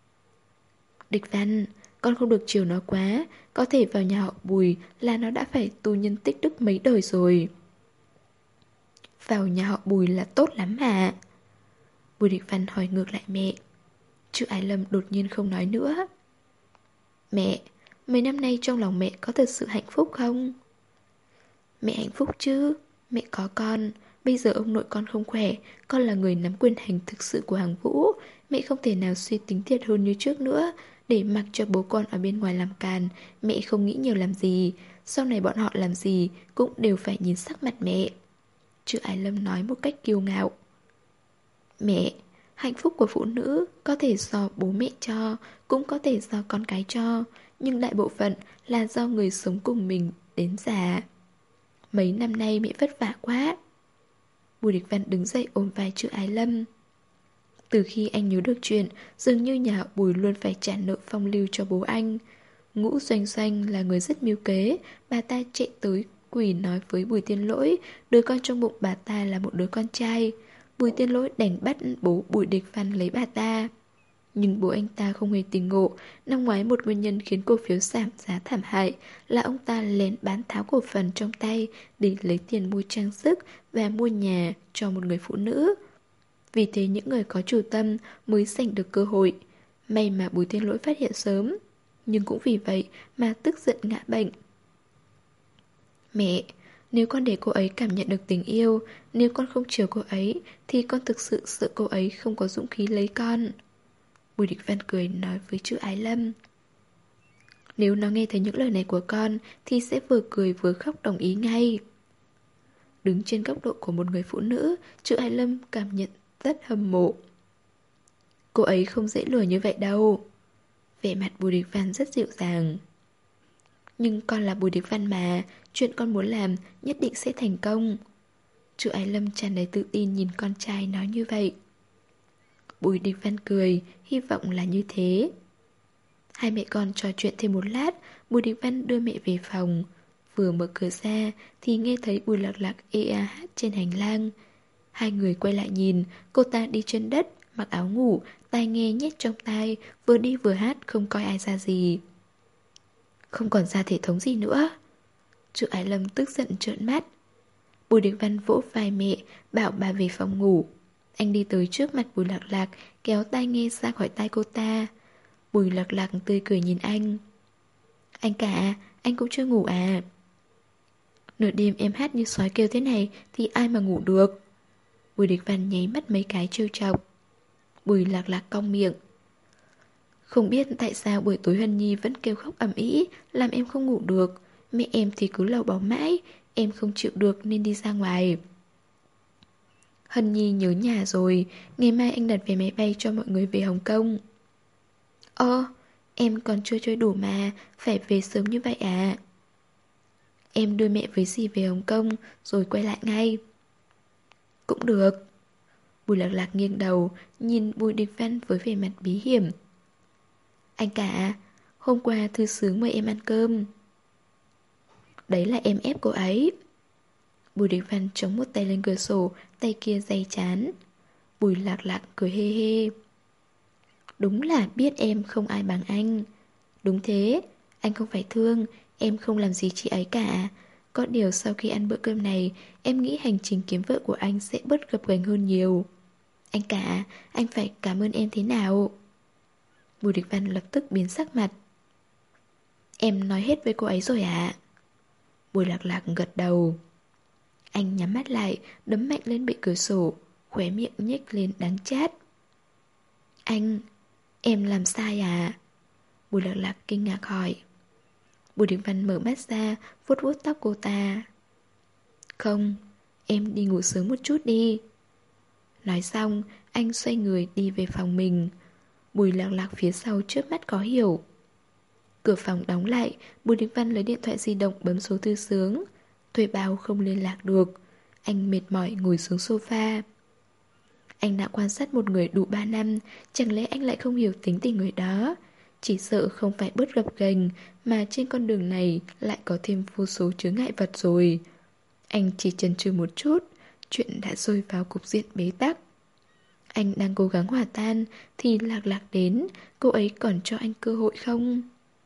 Địch Văn, con không được chiều nó quá, có thể vào nhà họ Bùi là nó đã phải tu nhân tích đức mấy đời rồi. Vào nhà họ Bùi là tốt lắm mà. Bùi Địch Văn hỏi ngược lại mẹ. Chữ Ái Lâm đột nhiên không nói nữa. Mẹ, mấy năm nay trong lòng mẹ có thật sự hạnh phúc không? Mẹ hạnh phúc chứ, mẹ có con. Bây giờ ông nội con không khỏe, con là người nắm quyền hành thực sự của Hàng Vũ. Mẹ không thể nào suy tính thiệt hơn như trước nữa. Để mặc cho bố con ở bên ngoài làm càn, mẹ không nghĩ nhiều làm gì. Sau này bọn họ làm gì cũng đều phải nhìn sắc mặt mẹ. Chữ Ái Lâm nói một cách kiêu ngạo. Mẹ, hạnh phúc của phụ nữ có thể do bố mẹ cho, cũng có thể do con cái cho, nhưng đại bộ phận là do người sống cùng mình đến già. Mấy năm nay mẹ vất vả quá. Bùi Địch Văn đứng dậy ôm vai Chữ Ái Lâm. Từ khi anh nhớ được chuyện, dường như nhà họ Bùi luôn phải trả nợ phong lưu cho bố anh. Ngũ Doanh Doanh là người rất mưu kế, bà ta chạy tới quỳ nói với Bùi Thiên Lỗi, đứa con trong bụng bà ta là một đứa con trai. Bùi Thiên Lỗi đành bắt bố Bùi Địch Văn lấy bà ta. Nhưng bố anh ta không hề tỉnh ngộ. Năm ngoái một nguyên nhân khiến cổ phiếu giảm giá thảm hại là ông ta lén bán tháo cổ phần trong tay để lấy tiền mua trang sức và mua nhà cho một người phụ nữ. Vì thế những người có chủ tâm mới giành được cơ hội. May mà Bùi Thiên Lỗi phát hiện sớm. Nhưng cũng vì vậy mà tức giận ngã bệnh. Mẹ, nếu con để cô ấy cảm nhận được tình yêu, nếu con không chiều cô ấy, thì con thực sự sợ cô ấy không có dũng khí lấy con. Bùi Địch Văn cười nói với chữ Ái Lâm. Nếu nó nghe thấy những lời này của con thì sẽ vừa cười vừa khóc đồng ý ngay. Đứng trên góc độ của một người phụ nữ, chữ Ái Lâm cảm nhận rất hâm mộ. Cô ấy không dễ lừa như vậy đâu. Vẻ mặt Bùi Địch Văn rất dịu dàng. Nhưng con là Bùi Địch Văn mà, chuyện con muốn làm nhất định sẽ thành công. Chữ Ái Lâm tràn đầy tự tin nhìn con trai nói như vậy. Bùi Địch Văn cười, hy vọng là như thế. Hai mẹ con trò chuyện thêm một lát, Bùi Địch Văn đưa mẹ về phòng. Vừa mở cửa ra thì nghe thấy Bùi Lạc Lạc ê a hát trên hành lang. Hai người quay lại nhìn, cô ta đi trên đất, mặc áo ngủ, tai nghe nhét trong tai, vừa đi vừa hát không coi ai ra gì. Không còn ra thể thống gì nữa. Chữ Ái Lâm tức giận trợn mắt. Bùi Địch Văn vỗ vai mẹ, bảo bà về phòng ngủ. Anh đi tới trước mặt Bùi Lạc Lạc, kéo tai nghe ra khỏi tai cô ta. Bùi Lạc Lạc tươi cười nhìn anh. Anh cả, anh cũng chưa ngủ à? Nửa đêm em hát như sói kêu thế này thì ai mà ngủ được? Bùi Địch Văn nháy mắt mấy cái trêu chọc. Bùi Lạc Lạc cong miệng. Không biết tại sao buổi tối Hân Nhi vẫn kêu khóc ầm ĩ, làm em không ngủ được. Mẹ em thì cứ lầu bóng mãi, em không chịu được nên đi ra ngoài. Hân Nhi nhớ nhà rồi, ngày mai anh đặt vé máy bay cho mọi người về Hồng Kông. Ơ, em còn chưa chơi đủ mà, phải về sớm như vậy à? Em đưa mẹ với dì về Hồng Kông rồi quay lại ngay. Cũng được. Bùi Lạc Lạc nghiêng đầu, nhìn Bùi Địch Văn với vẻ mặt bí hiểm. Anh cả, hôm qua Thư Sướng mời em ăn cơm. Đấy là em ép cô ấy. Bùi Địch Văn chống một tay lên cửa sổ, tay kia day chán. Bùi Lạc Lạc cười hê hê. Đúng là biết em không ai bằng anh. Đúng thế, anh không phải thương, em không làm gì chị ấy cả. Có điều sau khi ăn bữa cơm này, em nghĩ hành trình kiếm vợ của anh sẽ bớt gập ghềnh hơn nhiều. Anh cả, anh phải cảm ơn em thế nào? Bùi Địch Văn lập tức biến sắc mặt. Em nói hết với cô ấy rồi ạ. À? Bùi Lạc Lạc gật đầu. Anh nhắm mắt lại, đấm mạnh lên bệ cửa sổ, khóe miệng nhếch lên đắng chát. Anh, em làm sai à? Bùi Lạc Lạc kinh ngạc hỏi. Bùi Địch Văn mở mắt ra, vuốt vuốt tóc cô ta. Không, em đi ngủ sớm một chút đi. Nói xong, anh xoay người đi về phòng mình. Bùi Lạc Lạc phía sau chớp mắt có hiểu. Cửa phòng đóng lại, Bùi Địch Văn lấy điện thoại di động bấm số Thư Sướng. Thuê bao không liên lạc được. Anh mệt mỏi ngồi xuống sofa. Anh đã quan sát một người đủ ba năm, chẳng lẽ anh lại không hiểu tính tình người đó? Chỉ sợ không phải bớt gập ghềnh, mà trên con đường này lại có thêm vô số chướng ngại vật rồi. Anh chỉ chần chừ một chút, chuyện đã rơi vào cục diện bế tắc. Anh đang cố gắng hòa tan thì Lạc Lạc đến, cô ấy còn cho anh cơ hội không?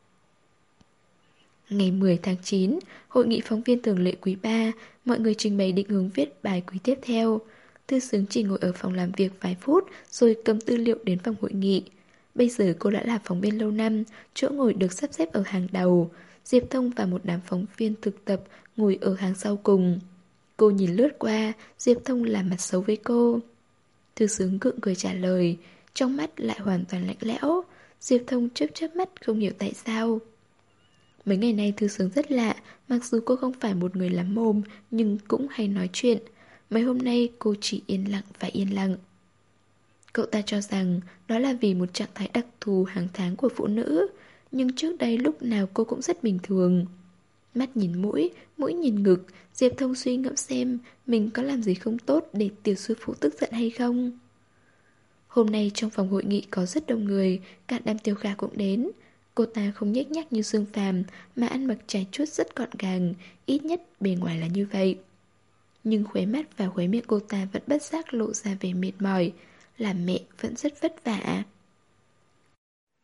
Ngày mười tháng chín, hội nghị phóng viên thường lệ quý ba, mọi người trình bày định hướng viết bài quý tiếp theo. Thư Sướng chỉ ngồi ở phòng làm việc vài phút rồi cầm tư liệu đến phòng hội nghị. Bây giờ cô đã là phóng viên lâu năm, chỗ ngồi được sắp xếp ở hàng đầu. Diệp Thông và một đám phóng viên thực tập ngồi ở hàng sau cùng. Cô nhìn lướt qua, Diệp Thông làm mặt xấu với cô. Thư Sướng gượng cười trả lời, trong mắt lại hoàn toàn lạnh lẽo. Diệp Thông chớp chớp mắt không hiểu tại sao. Mấy ngày nay Thư Sướng rất lạ, mặc dù cô không phải một người lắm mồm nhưng cũng hay nói chuyện. Mấy hôm nay cô chỉ yên lặng và yên lặng. Cậu ta cho rằng đó là vì một trạng thái đặc thù hàng tháng của phụ nữ, nhưng trước đây lúc nào cô cũng rất bình thường. Mắt nhìn mũi, mũi nhìn ngực, Diệp Thông suy ngẫm xem mình có làm gì không tốt để tiểu sư phụ tức giận hay không. Hôm nay trong phòng hội nghị có rất đông người, cả đám Tiểu Khả cũng đến. Cô ta không nhếch nhác như Dương Phàm mà ăn mặc trải chuốt rất gọn gàng, ít nhất bề ngoài là như vậy. Nhưng khóe mắt và khóe miệng cô ta vẫn bất giác lộ ra vẻ mệt mỏi, làm mẹ vẫn rất vất vả.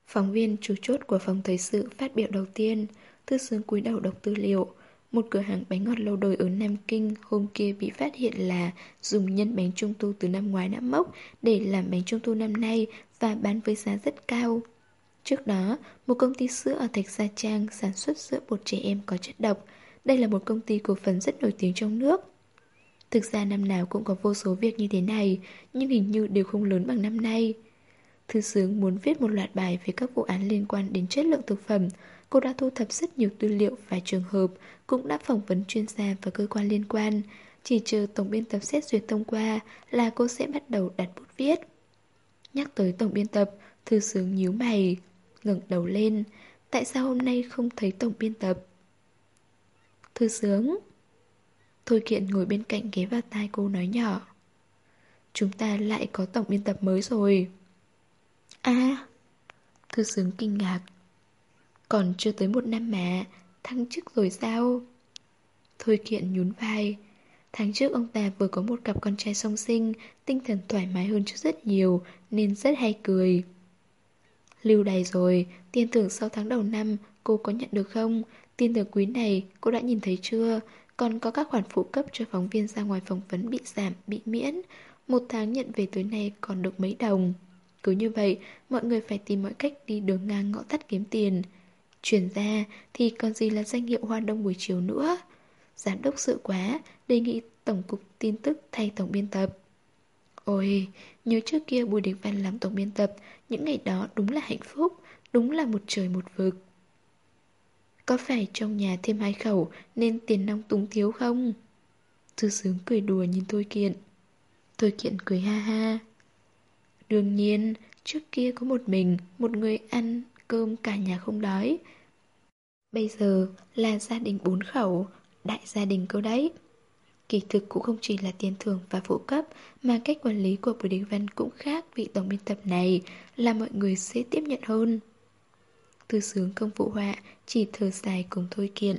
Phóng viên chủ chốt của phòng thời sự phát biểu đầu tiên. Thư Sướng cúi đầu đọc tư liệu. Một cửa hàng bánh ngọt lâu đời ở Nam Kinh hôm kia bị phát hiện là dùng nhân bánh trung thu từ năm ngoái đã mốc để làm bánh trung thu năm nay và bán với giá rất cao. Trước đó, một công ty sữa ở Thạch Gia Trang sản xuất sữa bột trẻ em có chất độc. Đây là một công ty cổ phần rất nổi tiếng trong nước. Thực ra năm nào cũng có vô số việc như thế này, nhưng hình như đều không lớn bằng năm nay. Thư Sướng muốn viết một loạt bài về các vụ án liên quan đến chất lượng thực phẩm. Cô đã thu thập rất nhiều tư liệu và trường hợp, cũng đã phỏng vấn chuyên gia và cơ quan liên quan. Chỉ chờ tổng biên tập xét duyệt thông qua là cô sẽ bắt đầu đặt bút viết. Nhắc tới tổng biên tập, Thư Sướng nhíu mày, ngẩng đầu lên. Tại sao hôm nay không thấy tổng biên tập? Thư Sướng. Thôi Kiện ngồi bên cạnh ghé vào tai cô nói nhỏ. Chúng ta lại có tổng biên tập mới rồi. À, Thư Sướng kinh ngạc. Còn chưa tới một năm mà, thăng chức rồi sao? Thôi Kiện nhún vai. Tháng trước ông ta vừa có một cặp con trai song sinh, tinh thần thoải mái hơn trước rất nhiều, nên rất hay cười. Lưu đày rồi, tiền thưởng sau tháng đầu năm, cô có nhận được không? Tiền thưởng quý này, cô đã nhìn thấy chưa? Còn có các khoản phụ cấp cho phóng viên ra ngoài phỏng vấn bị giảm, bị miễn. Một tháng nhận về tới nay còn được mấy đồng. Cứ như vậy, mọi người phải tìm mọi cách đi đường ngang ngõ tắt kiếm tiền. Chuyển ra thì còn gì là danh hiệu hoa đông buổi chiều nữa. Giám đốc sự quá, đề nghị tổng cục tin tức thay tổng biên tập. Ôi, nhớ trước kia Bùi Đình Văn làm tổng biên tập, những ngày đó đúng là hạnh phúc, đúng là một trời một vực. Có phải trong nhà thêm hai khẩu nên tiền nong túng thiếu không? Thư Sướng cười đùa nhìn Thôi Kiện. Thôi Kiện cười ha ha. Đương nhiên, trước kia có một mình, một người ăn cơm cả nhà không đói. Bây giờ là gia đình bốn khẩu, đại gia đình cơ đấy. Kỳ thực cũng không chỉ là tiền thưởng và phụ cấp, mà cách quản lý của Bùi Đình Văn cũng khác vị tổng biên tập này, là mọi người sẽ tiếp nhận hơn. Thư Sướng không phụ họa, chỉ thở dài cùng Thôi Kiện.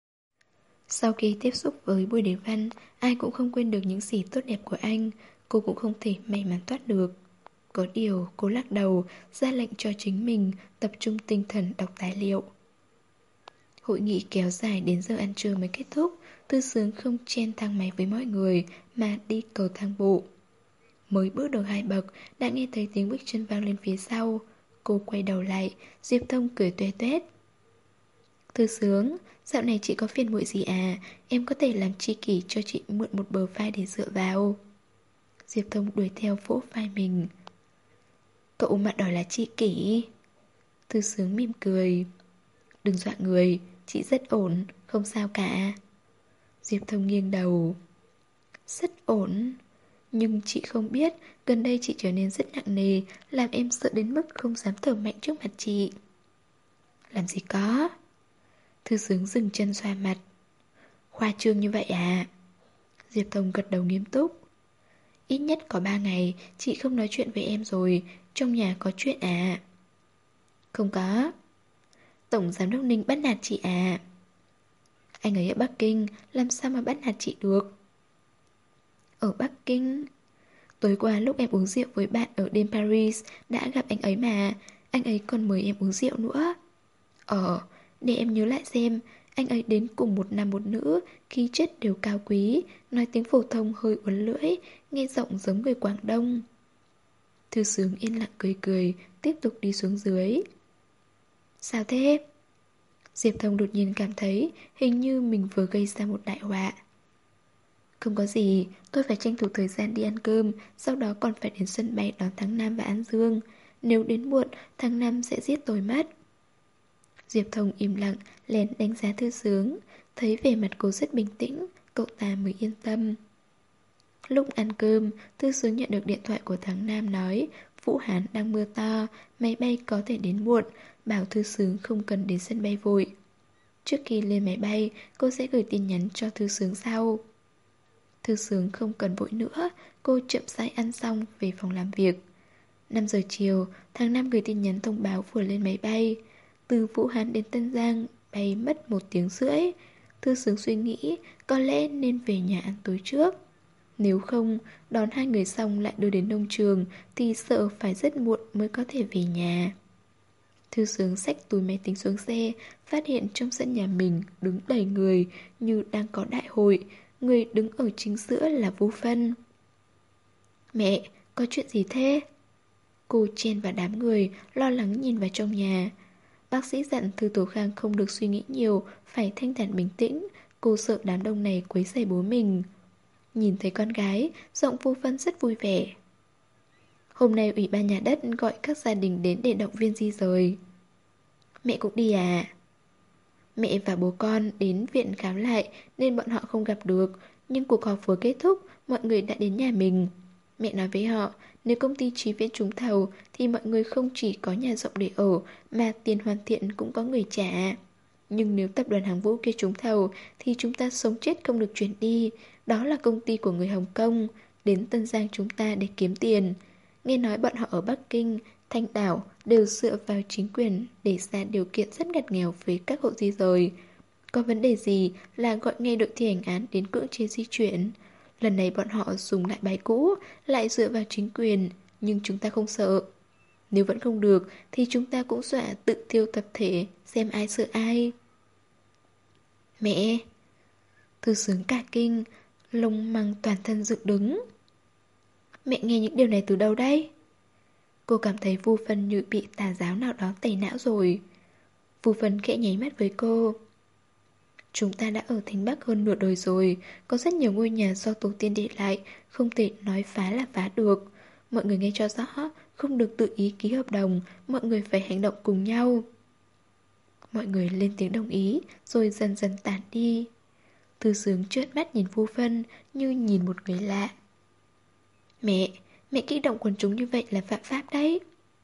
Sau khi tiếp xúc với Bùi Đình Văn, ai cũng không quên được những gì tốt đẹp của anh. Cô cũng không thể may mắn thoát được. Có điều cô lắc đầu, ra lệnh cho chính mình tập trung tinh thần đọc tài liệu. Hội nghị kéo dài đến giờ ăn trưa mới kết thúc. Thư Sướng không chen thang máy với mọi người mà đi cầu thang bộ. Mới bước được hai bậc đã nghe thấy tiếng bước chân vang lên phía sau. Cô quay đầu lại, Diệp Thông cười tuét tuét. Thư Sướng, dạo này chị có phiền muội gì à? Em có thể làm tri kỷ cho chị mượn một bờ vai để dựa vào. Diệp Thông đuổi theo vỗ vai mình. Cậu mà đòi là tri kỷ. Thư Sướng mỉm cười. Đừng dọa người, chị rất ổn, không sao cả. Diệp Thông nghiêng đầu. Rất ổn. Nhưng chị không biết, gần đây chị trở nên rất nặng nề, làm em sợ đến mức không dám thở mạnh trước mặt chị. Làm gì có. Thư Sướng dừng chân xoa mặt. Khoa trương như vậy à? Diệp Thông gật đầu nghiêm túc. Ít nhất có ba ngày chị không nói chuyện với em rồi. Trong nhà có chuyện à? Không có. Tổng giám đốc Ninh bắt nạt chị à? Anh ấy ở Bắc Kinh, làm sao mà bắt nạt chị được? Ở Bắc Kinh? Tối qua lúc em uống rượu với bạn ở đêm Paris đã gặp anh ấy mà. Anh ấy còn mời em uống rượu nữa. Ờ, để em nhớ lại xem. Anh ấy đến cùng một nam một nữ, khí chất đều cao quý, nói tiếng phổ thông hơi uốn lưỡi, nghe giọng giống người Quảng Đông. Thư Sướng yên lặng cười cười, tiếp tục đi xuống dưới. Sao thế? Diệp Thông đột nhiên cảm thấy hình như mình vừa gây ra một đại họa. Không có gì, tôi phải tranh thủ thời gian đi ăn cơm, sau đó còn phải đến sân bay đón tháng Nam và An Dương. Nếu đến muộn, tháng Năm sẽ giết tôi mất. Diệp Thông im lặng, lén đánh giá Thư Sướng. Thấy vẻ mặt cô rất bình tĩnh, cậu ta mới yên tâm. Lúc ăn cơm, Thư Sướng nhận được điện thoại của tháng Nam nói Vũ Hán đang mưa to, máy bay có thể đến muộn, bảo Thư Sướng không cần đến sân bay vội. Trước khi lên máy bay, cô sẽ gửi tin nhắn cho Thư Sướng sau. Thư Sướng không cần vội nữa, cô chậm rãi ăn xong về phòng làm việc. năm giờ chiều, tháng Năm gửi tin nhắn thông báo vừa lên máy bay. Từ Vũ Hán đến Tân Giang, bay mất một tiếng rưỡi. Thư Sướng suy nghĩ có lẽ nên về nhà ăn tối trước. Nếu không, đón hai người xong lại đưa đến nông trường thì sợ phải rất muộn mới có thể về nhà. Thư Sướng xách túi máy tính xuống xe, phát hiện trong sân nhà mình đứng đầy người như đang có đại hội. Người đứng ở chính giữa là Vu Phân. Mẹ, có chuyện gì thế? Cô chen vào đám người, lo lắng nhìn vào trong nhà. Bác sĩ dặn Thư Tố Khang không được suy nghĩ nhiều, phải thanh thản bình tĩnh. Cô sợ đám đông này quấy rầy bố mình. Nhìn thấy con gái, giọng Vu Phân rất vui vẻ. Hôm nay Ủy ban Nhà đất gọi các gia đình đến để động viên di rời. Mẹ cũng đi à? Mẹ và bố con đến viện khám lại nên bọn họ không gặp được. Nhưng cuộc họp vừa kết thúc, mọi người đã đến nhà mình. Mẹ nói với họ, nếu công ty Chí Viễn trúng thầu thì mọi người không chỉ có nhà rộng để ở mà tiền hoàn thiện cũng có người trả. Nhưng nếu tập đoàn Hàng Vũ kia trúng thầu thì chúng ta sống chết không được chuyển đi. Đó là công ty của người Hồng Kông, đến Tân Giang chúng ta để kiếm tiền. Nghe nói bọn họ ở Bắc Kinh, Thanh Đảo đều dựa vào chính quyền để ra điều kiện rất ngặt nghèo với các hộ di rời. Có vấn đề gì là gọi ngay đội thi hành án đến cưỡng chế di chuyển. Lần này bọn họ dùng lại bài cũ, lại dựa vào chính quyền, nhưng chúng ta không sợ. Nếu vẫn không được thì chúng ta cũng dọa tự tiêu tập thể, xem ai sợ ai. Mẹ! Thư Sướng cả kinh, lông măng toàn thân dựng đứng. Mẹ nghe những điều này từ đâu đấy? Cô cảm thấy Vu Phân như bị tà giáo nào đó tẩy não rồi. Vu Phân khẽ nháy mắt với cô. Chúng ta đã ở Thánh Bắc hơn nửa đời rồi, có rất nhiều ngôi nhà do tổ tiên để lại, không thể nói phá là phá được. Mọi người nghe cho rõ, không được tự ý ký hợp đồng, mọi người phải hành động cùng nhau. Mọi người lên tiếng đồng ý, rồi dần dần tản đi. Thư Sướng trợn mắt nhìn Vu Phân như nhìn một người lạ. Mẹ, mẹ kích động quần chúng như vậy là phạm pháp đấy.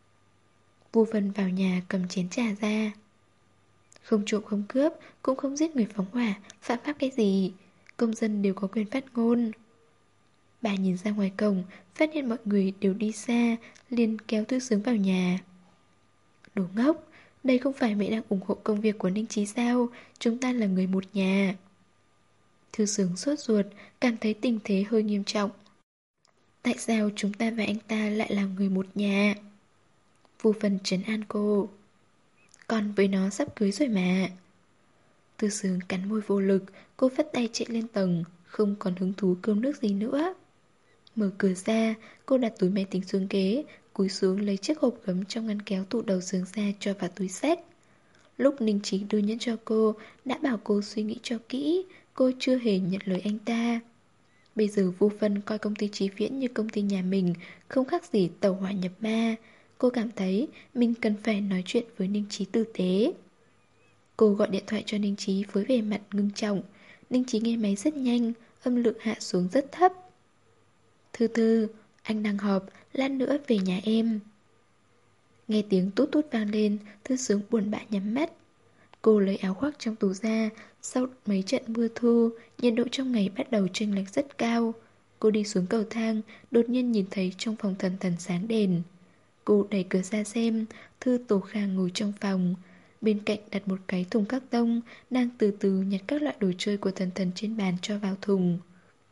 Vu Phân vào nhà cầm chén trà ra. Không trộm không cướp, cũng không giết người phóng hỏa, phạm pháp cái gì? Công dân đều có quyền phát ngôn. Bà nhìn ra ngoài cổng, phát hiện mọi người đều đi xa, liền kéo Thư Sướng vào nhà. Đồ ngốc, đây không phải mẹ đang ủng hộ công việc của Ninh Chí sao? Chúng ta là người một nhà. Thư Sướng sốt ruột, cảm thấy tình thế hơi nghiêm trọng. Tại sao chúng ta và anh ta lại là người một nhà? Vu Phân trấn an cô. Con với nó sắp cưới rồi mà. Thư Sướng cắn môi vô lực, cô phất tay chạy lên tầng, không còn hứng thú cơm nước gì nữa. Mở cửa ra, cô đặt túi máy tính xuống ghế, cúi xuống lấy chiếc hộp gấm trong ngăn kéo tủ đầu giường ra cho vào túi xách. Lúc Ninh Chí đưa nhẫn cho cô, đã bảo cô suy nghĩ cho kỹ, cô chưa hề nhận lời anh ta. Bây giờ Vu Phân coi công ty Chí Viễn như công ty nhà mình, không khác gì tàu hỏa nhập ma. Cô cảm thấy mình cần phải nói chuyện với Ninh Chí tử tế. Cô gọi điện thoại cho Ninh Chí với vẻ mặt ngưng trọng. Ninh Chí nghe máy rất nhanh, âm lượng hạ xuống rất thấp. Thư Thư, anh đang họp, lát nữa về nhà em. Nghe tiếng tút tút vang lên, Thư Sướng buồn bã nhắm mắt. Cô lấy áo khoác trong tủ ra. Sau mấy trận mưa thu, nhiệt độ trong ngày bắt đầu chênh lệch rất cao. Cô đi xuống cầu thang, đột nhiên nhìn thấy trong phòng thần thần sáng đèn. Cô đẩy cửa ra xem, Thư Tố Khang ngồi trong phòng. Bên cạnh đặt một cái thùng các tông, đang từ từ nhặt các loại đồ chơi của thần thần trên bàn cho vào thùng.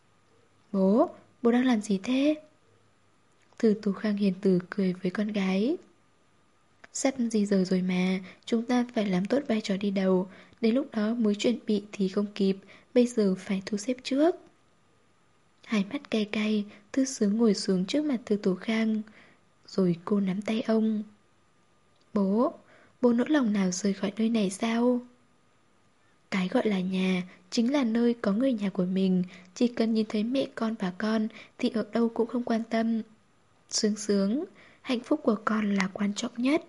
Bố, bố đang làm gì thế? Thư Tố Khang hiền từ cười với con gái. Sắp gì giờ rồi mà, chúng ta phải làm tốt vai trò đi đầu. Đến lúc đó mới chuẩn bị thì không kịp, bây giờ phải thu xếp trước. Hai mắt cay cay, Thư Sướng ngồi xuống trước mặt Thư Tố Khang. Rồi cô nắm tay ông. Bố, bố nỗi lòng nào rời khỏi nơi này sao? Cái gọi là nhà, chính là nơi có người nhà của mình. Chỉ cần nhìn thấy mẹ con và con thì ở đâu cũng không quan tâm. Sướng sướng, hạnh phúc của con là quan trọng nhất.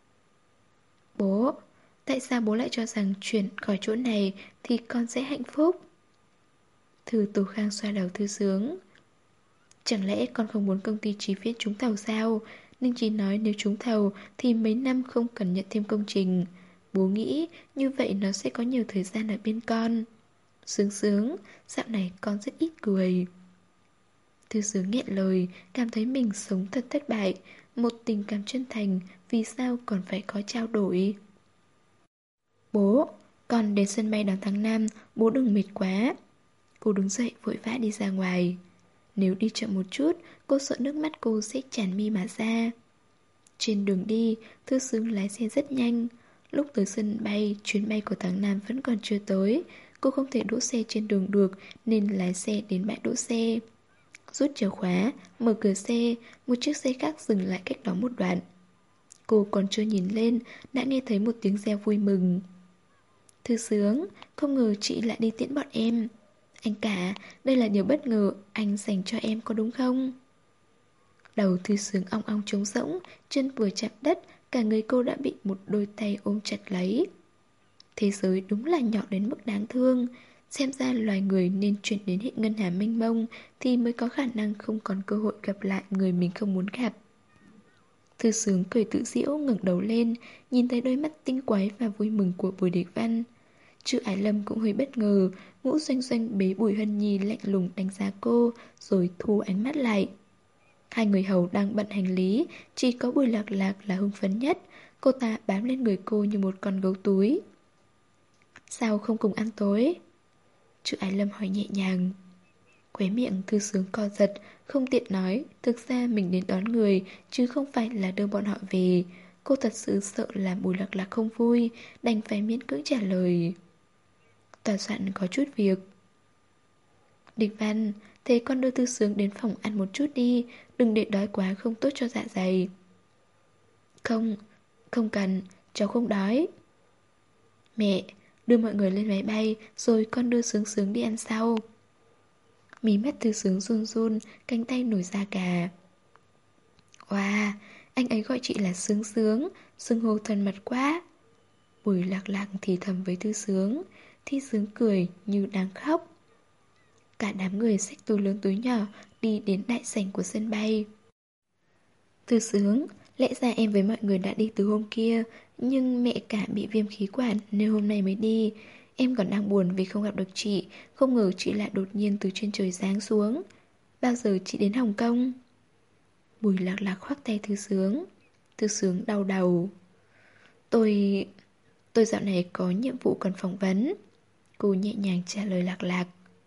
Bố, tại sao bố lại cho rằng chuyển khỏi chỗ này thì con sẽ hạnh phúc? Thư Tố Khang xoa đầu Thư Sướng. Chẳng lẽ con không muốn công ty Chí Viễn trúng thầu sao? Ninh Chí nói nếu trúng thầu thì mấy năm không cần nhận thêm công trình. Bố nghĩ như vậy nó sẽ có nhiều thời gian ở bên con. Sướng sướng, dạo này con rất ít cười. Thư Sướng nghẹn lời, cảm thấy mình sống thật thất bại. Một tình cảm chân thành, vì sao còn phải có trao đổi? Bố, con đến sân bay đón tháng năm, bố đừng mệt quá. Cô đứng dậy vội vã đi ra ngoài. Nếu đi chậm một chút, cô sợ nước mắt cô sẽ tràn mi mà ra. Trên đường đi, Thư Sướng lái xe rất nhanh. Lúc tới sân bay, chuyến bay của tháng năm vẫn còn chưa tới. Cô không thể đỗ xe trên đường được nên lái xe đến bãi đỗ xe. Rút chìa khóa, mở cửa xe, một chiếc xe khác dừng lại cách đó một đoạn. Cô còn chưa nhìn lên, đã nghe thấy một tiếng reo vui mừng. Thư Sướng, không ngờ chị lại đi tiễn bọn em. Anh cả, đây là điều bất ngờ anh dành cho em có đúng không? Đầu Thư Sướng ong ong trống rỗng, chân vừa chạm đất, cả người cô đã bị một đôi tay ôm chặt lấy. Thế giới đúng là nhỏ đến mức đáng thương. Xem ra loài người nên chuyển đến hệ ngân hà mênh mông thì mới có khả năng không còn cơ hội gặp lại người mình không muốn gặp. Thư Sướng cười tự giễu ngẩng đầu lên, nhìn thấy đôi mắt tinh quái và vui mừng của Bùi Địch Văn. Chữ Ái Lâm cũng hơi bất ngờ, Ngũ Doanh Doanh bế Bùi Hân Nhi lạnh lùng đánh giá cô, rồi thu ánh mắt lại. Hai người hầu đang bận hành lý, chỉ có Bùi Lạc Lạc là hưng phấn nhất, cô ta bám lên người cô như một con gấu túi. Sao không cùng ăn tối? Chữ Ái Lâm hỏi nhẹ nhàng. Khóe miệng Thư Sướng co giật, không tiện nói, thực ra mình đến đón người, chứ không phải là đưa bọn họ về. Cô thật sự sợ làm Bùi Lạc Lạc không vui, đành phải miễn cưỡng trả lời. Tòa soạn có chút việc. Địch Văn, thế con đưa Thư Sướng đến phòng ăn một chút đi, đừng để đói quá không tốt cho dạ dày. Không, không cần, cháu không đói. Mẹ, đưa mọi người lên máy bay, rồi con đưa Sướng Sướng đi ăn sau. Mí mắt Thư Sướng run run, cánh tay nổi da gà. Wow, anh ấy gọi chị là Sướng Sướng, xưng hô thân mật quá. Bùi Lạc Lạc thì thầm với Thư Sướng, Thi Sướng cười như đang khóc. Cả đám người xách túi lớn túi nhỏ đi đến đại sảnh của sân bay. Thư Sướng, lẽ ra em với mọi người đã đi từ hôm kia, nhưng mẹ cả bị viêm khí quản nên hôm nay mới đi. Em còn đang buồn vì không gặp được chị, không ngờ chị lại đột nhiên từ trên trời giáng xuống. Bao giờ chị đến Hồng Kông? Bùi Lạc Lạc khoác tay Thư Sướng. Thư Sướng đau đầu. Tôi... tôi dạo này có nhiệm vụ cần phỏng vấn. Cô nhẹ nhàng trả lời Lạc Lạc.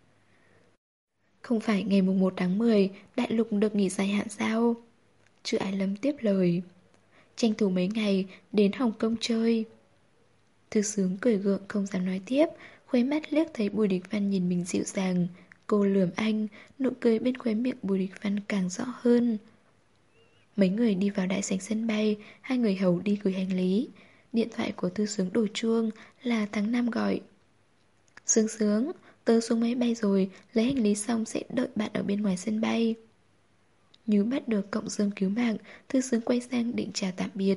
Không phải ngày mùng một tháng mười đại lục được nghỉ dài hạn sao? Chữ Ái Lâm tiếp lời. Tranh thủ mấy ngày đến Hồng Kông chơi. Thư Sướng cười gượng không dám nói tiếp, khóe mắt liếc thấy Bùi Địch Văn nhìn mình dịu dàng. Cô lườm anh, nụ cười bên khóe miệng Bùi Địch Văn càng rõ hơn. Mấy người đi vào đại sảnh sân bay, hai người hầu đi gửi hành lý. Điện thoại của Thư Sướng đổ chuông, là tháng năm gọi. Sướng Sướng, tớ xuống máy bay rồi, lấy hành lý xong sẽ đợi bạn ở bên ngoài sân bay. Như bắt được cộng dương cứu mạng, Thư Sướng quay sang định chào tạm biệt.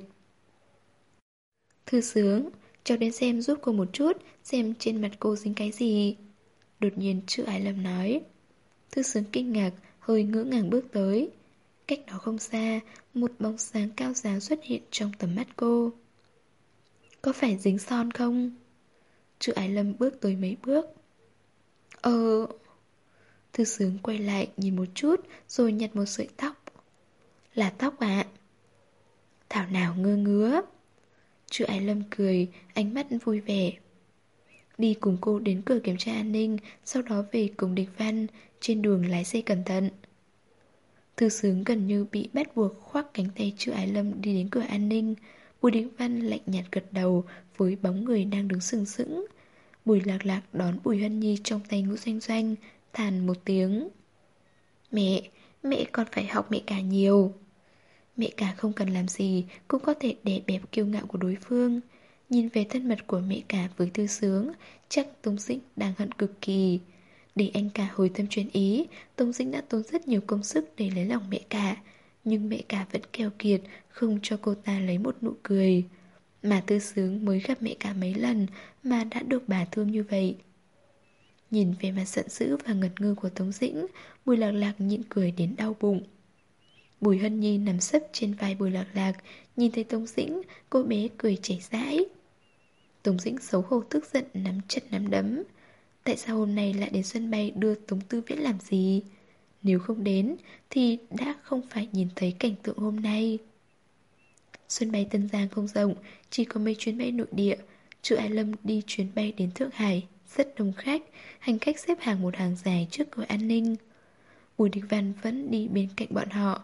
Thư Sướng, cháu đến xem giúp cô một chút, xem trên mặt cô dính cái gì. Đột nhiên Chữ Ái Lâm nói. Thư Sướng kinh ngạc, hơi ngỡ ngàng bước tới. Cách đó không xa, một bóng sáng cao giáo xuất hiện trong tầm mắt cô. Có phải dính son không? Chữ Ái Lâm bước tới mấy bước. Ờ... Thư Sướng quay lại nhìn một chút, rồi nhặt một sợi tóc. Là tóc ạ. Thảo nào ngơ ngứa. Chữ Ái Lâm cười, ánh mắt vui vẻ. Đi cùng cô đến cửa kiểm tra an ninh, sau đó về cùng Địch Văn, trên đường lái xe cẩn thận. Thư Sướng gần như bị bắt buộc khoác cánh tay Chữ Ái Lâm đi đến cửa an ninh. Bùi Địch Văn lạnh nhạt gật đầu với bóng người đang đứng sừng sững. Bùi Lạc Lạc đón Bùi Hân Nhi trong tay Ngũ Doanh Doanh, thàn một tiếng. Mẹ, mẹ còn phải học mẹ cả nhiều. Mẹ cả không cần làm gì cũng có thể đè bẹp kiêu ngạo của đối phương. Nhìn về thân mật của mẹ cả với Thư Sướng, chắc Tống Dĩnh đang hận cực kỳ. Để anh cả hồi tâm chuyển ý, Tống Dĩnh đã tốn rất nhiều công sức để lấy lòng mẹ cả. Nhưng mẹ cả vẫn keo kiệt, không cho cô ta lấy một nụ cười. Mà Thư Sướng mới gặp mẹ cả mấy lần mà đã được bà thương như vậy. Nhìn về mặt giận dữ và ngật ngơ của Tống Dĩnh, Bùi Lạc Lạc nhịn cười đến đau bụng. Bùi Hân Nhi nằm sấp trên vai Bùi Lạc Lạc, nhìn thấy Tống Dĩnh, cô bé cười chảy rãi. Tống Dĩnh xấu hổ tức giận nắm chặt nắm đấm. Tại sao hôm nay lại đến sân bay đưa Tống Tư Viễn làm gì? Nếu không đến thì đã không phải nhìn thấy cảnh tượng hôm nay. Sân bay Tân Giang không rộng, chỉ có mấy chuyến bay nội địa. Chữ Ái Lâm đi chuyến bay đến Thượng Hải, rất đông khách, hành khách xếp hàng một hàng dài trước cửa an ninh. Bùi Địch Văn vẫn đi bên cạnh bọn họ.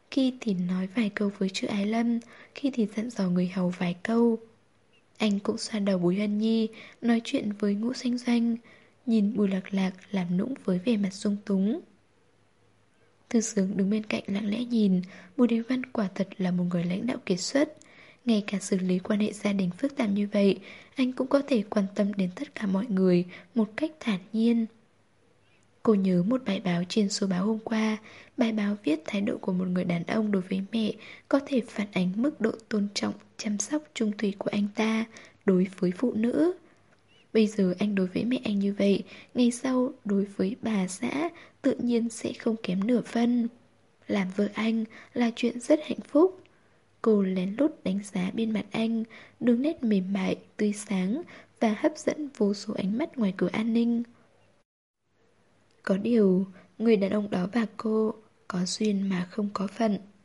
khi thì nói vài câu với chữ Ái Lâm, khi thì dặn dò người hầu vài câu. Anh cũng xoa đầu Bùi Hân Nhi, nói chuyện với Ngũ Doanh Doanh, nhìn Bùi Lạc Lạc làm nũng với vẻ mặt dung túng. Thư Sướng đứng bên cạnh lặng lẽ nhìn. Bùi Đình Văn quả thật là một người lãnh đạo kiệt xuất. Ngay cả xử lý quan hệ gia đình phức tạp như vậy, anh cũng có thể quan tâm đến tất cả mọi người một cách thản nhiên. Cô nhớ một bài báo trên số báo hôm qua. Bài báo viết thái độ của một người đàn ông đối với mẹ có thể phản ánh mức độ tôn trọng, chăm sóc trung thủy của anh ta đối với phụ nữ. Bây giờ anh đối với mẹ anh như vậy, ngày sau đối với bà xã tự nhiên sẽ không kém nửa phân. Làm vợ anh là chuyện rất hạnh phúc. Cô lén lút đánh giá bên mặt anh, đường nét mềm mại, tươi sáng và hấp dẫn vô số ánh mắt ngoài cửa an ninh. Có điều, người đàn ông đó và cô có duyên mà không có phận.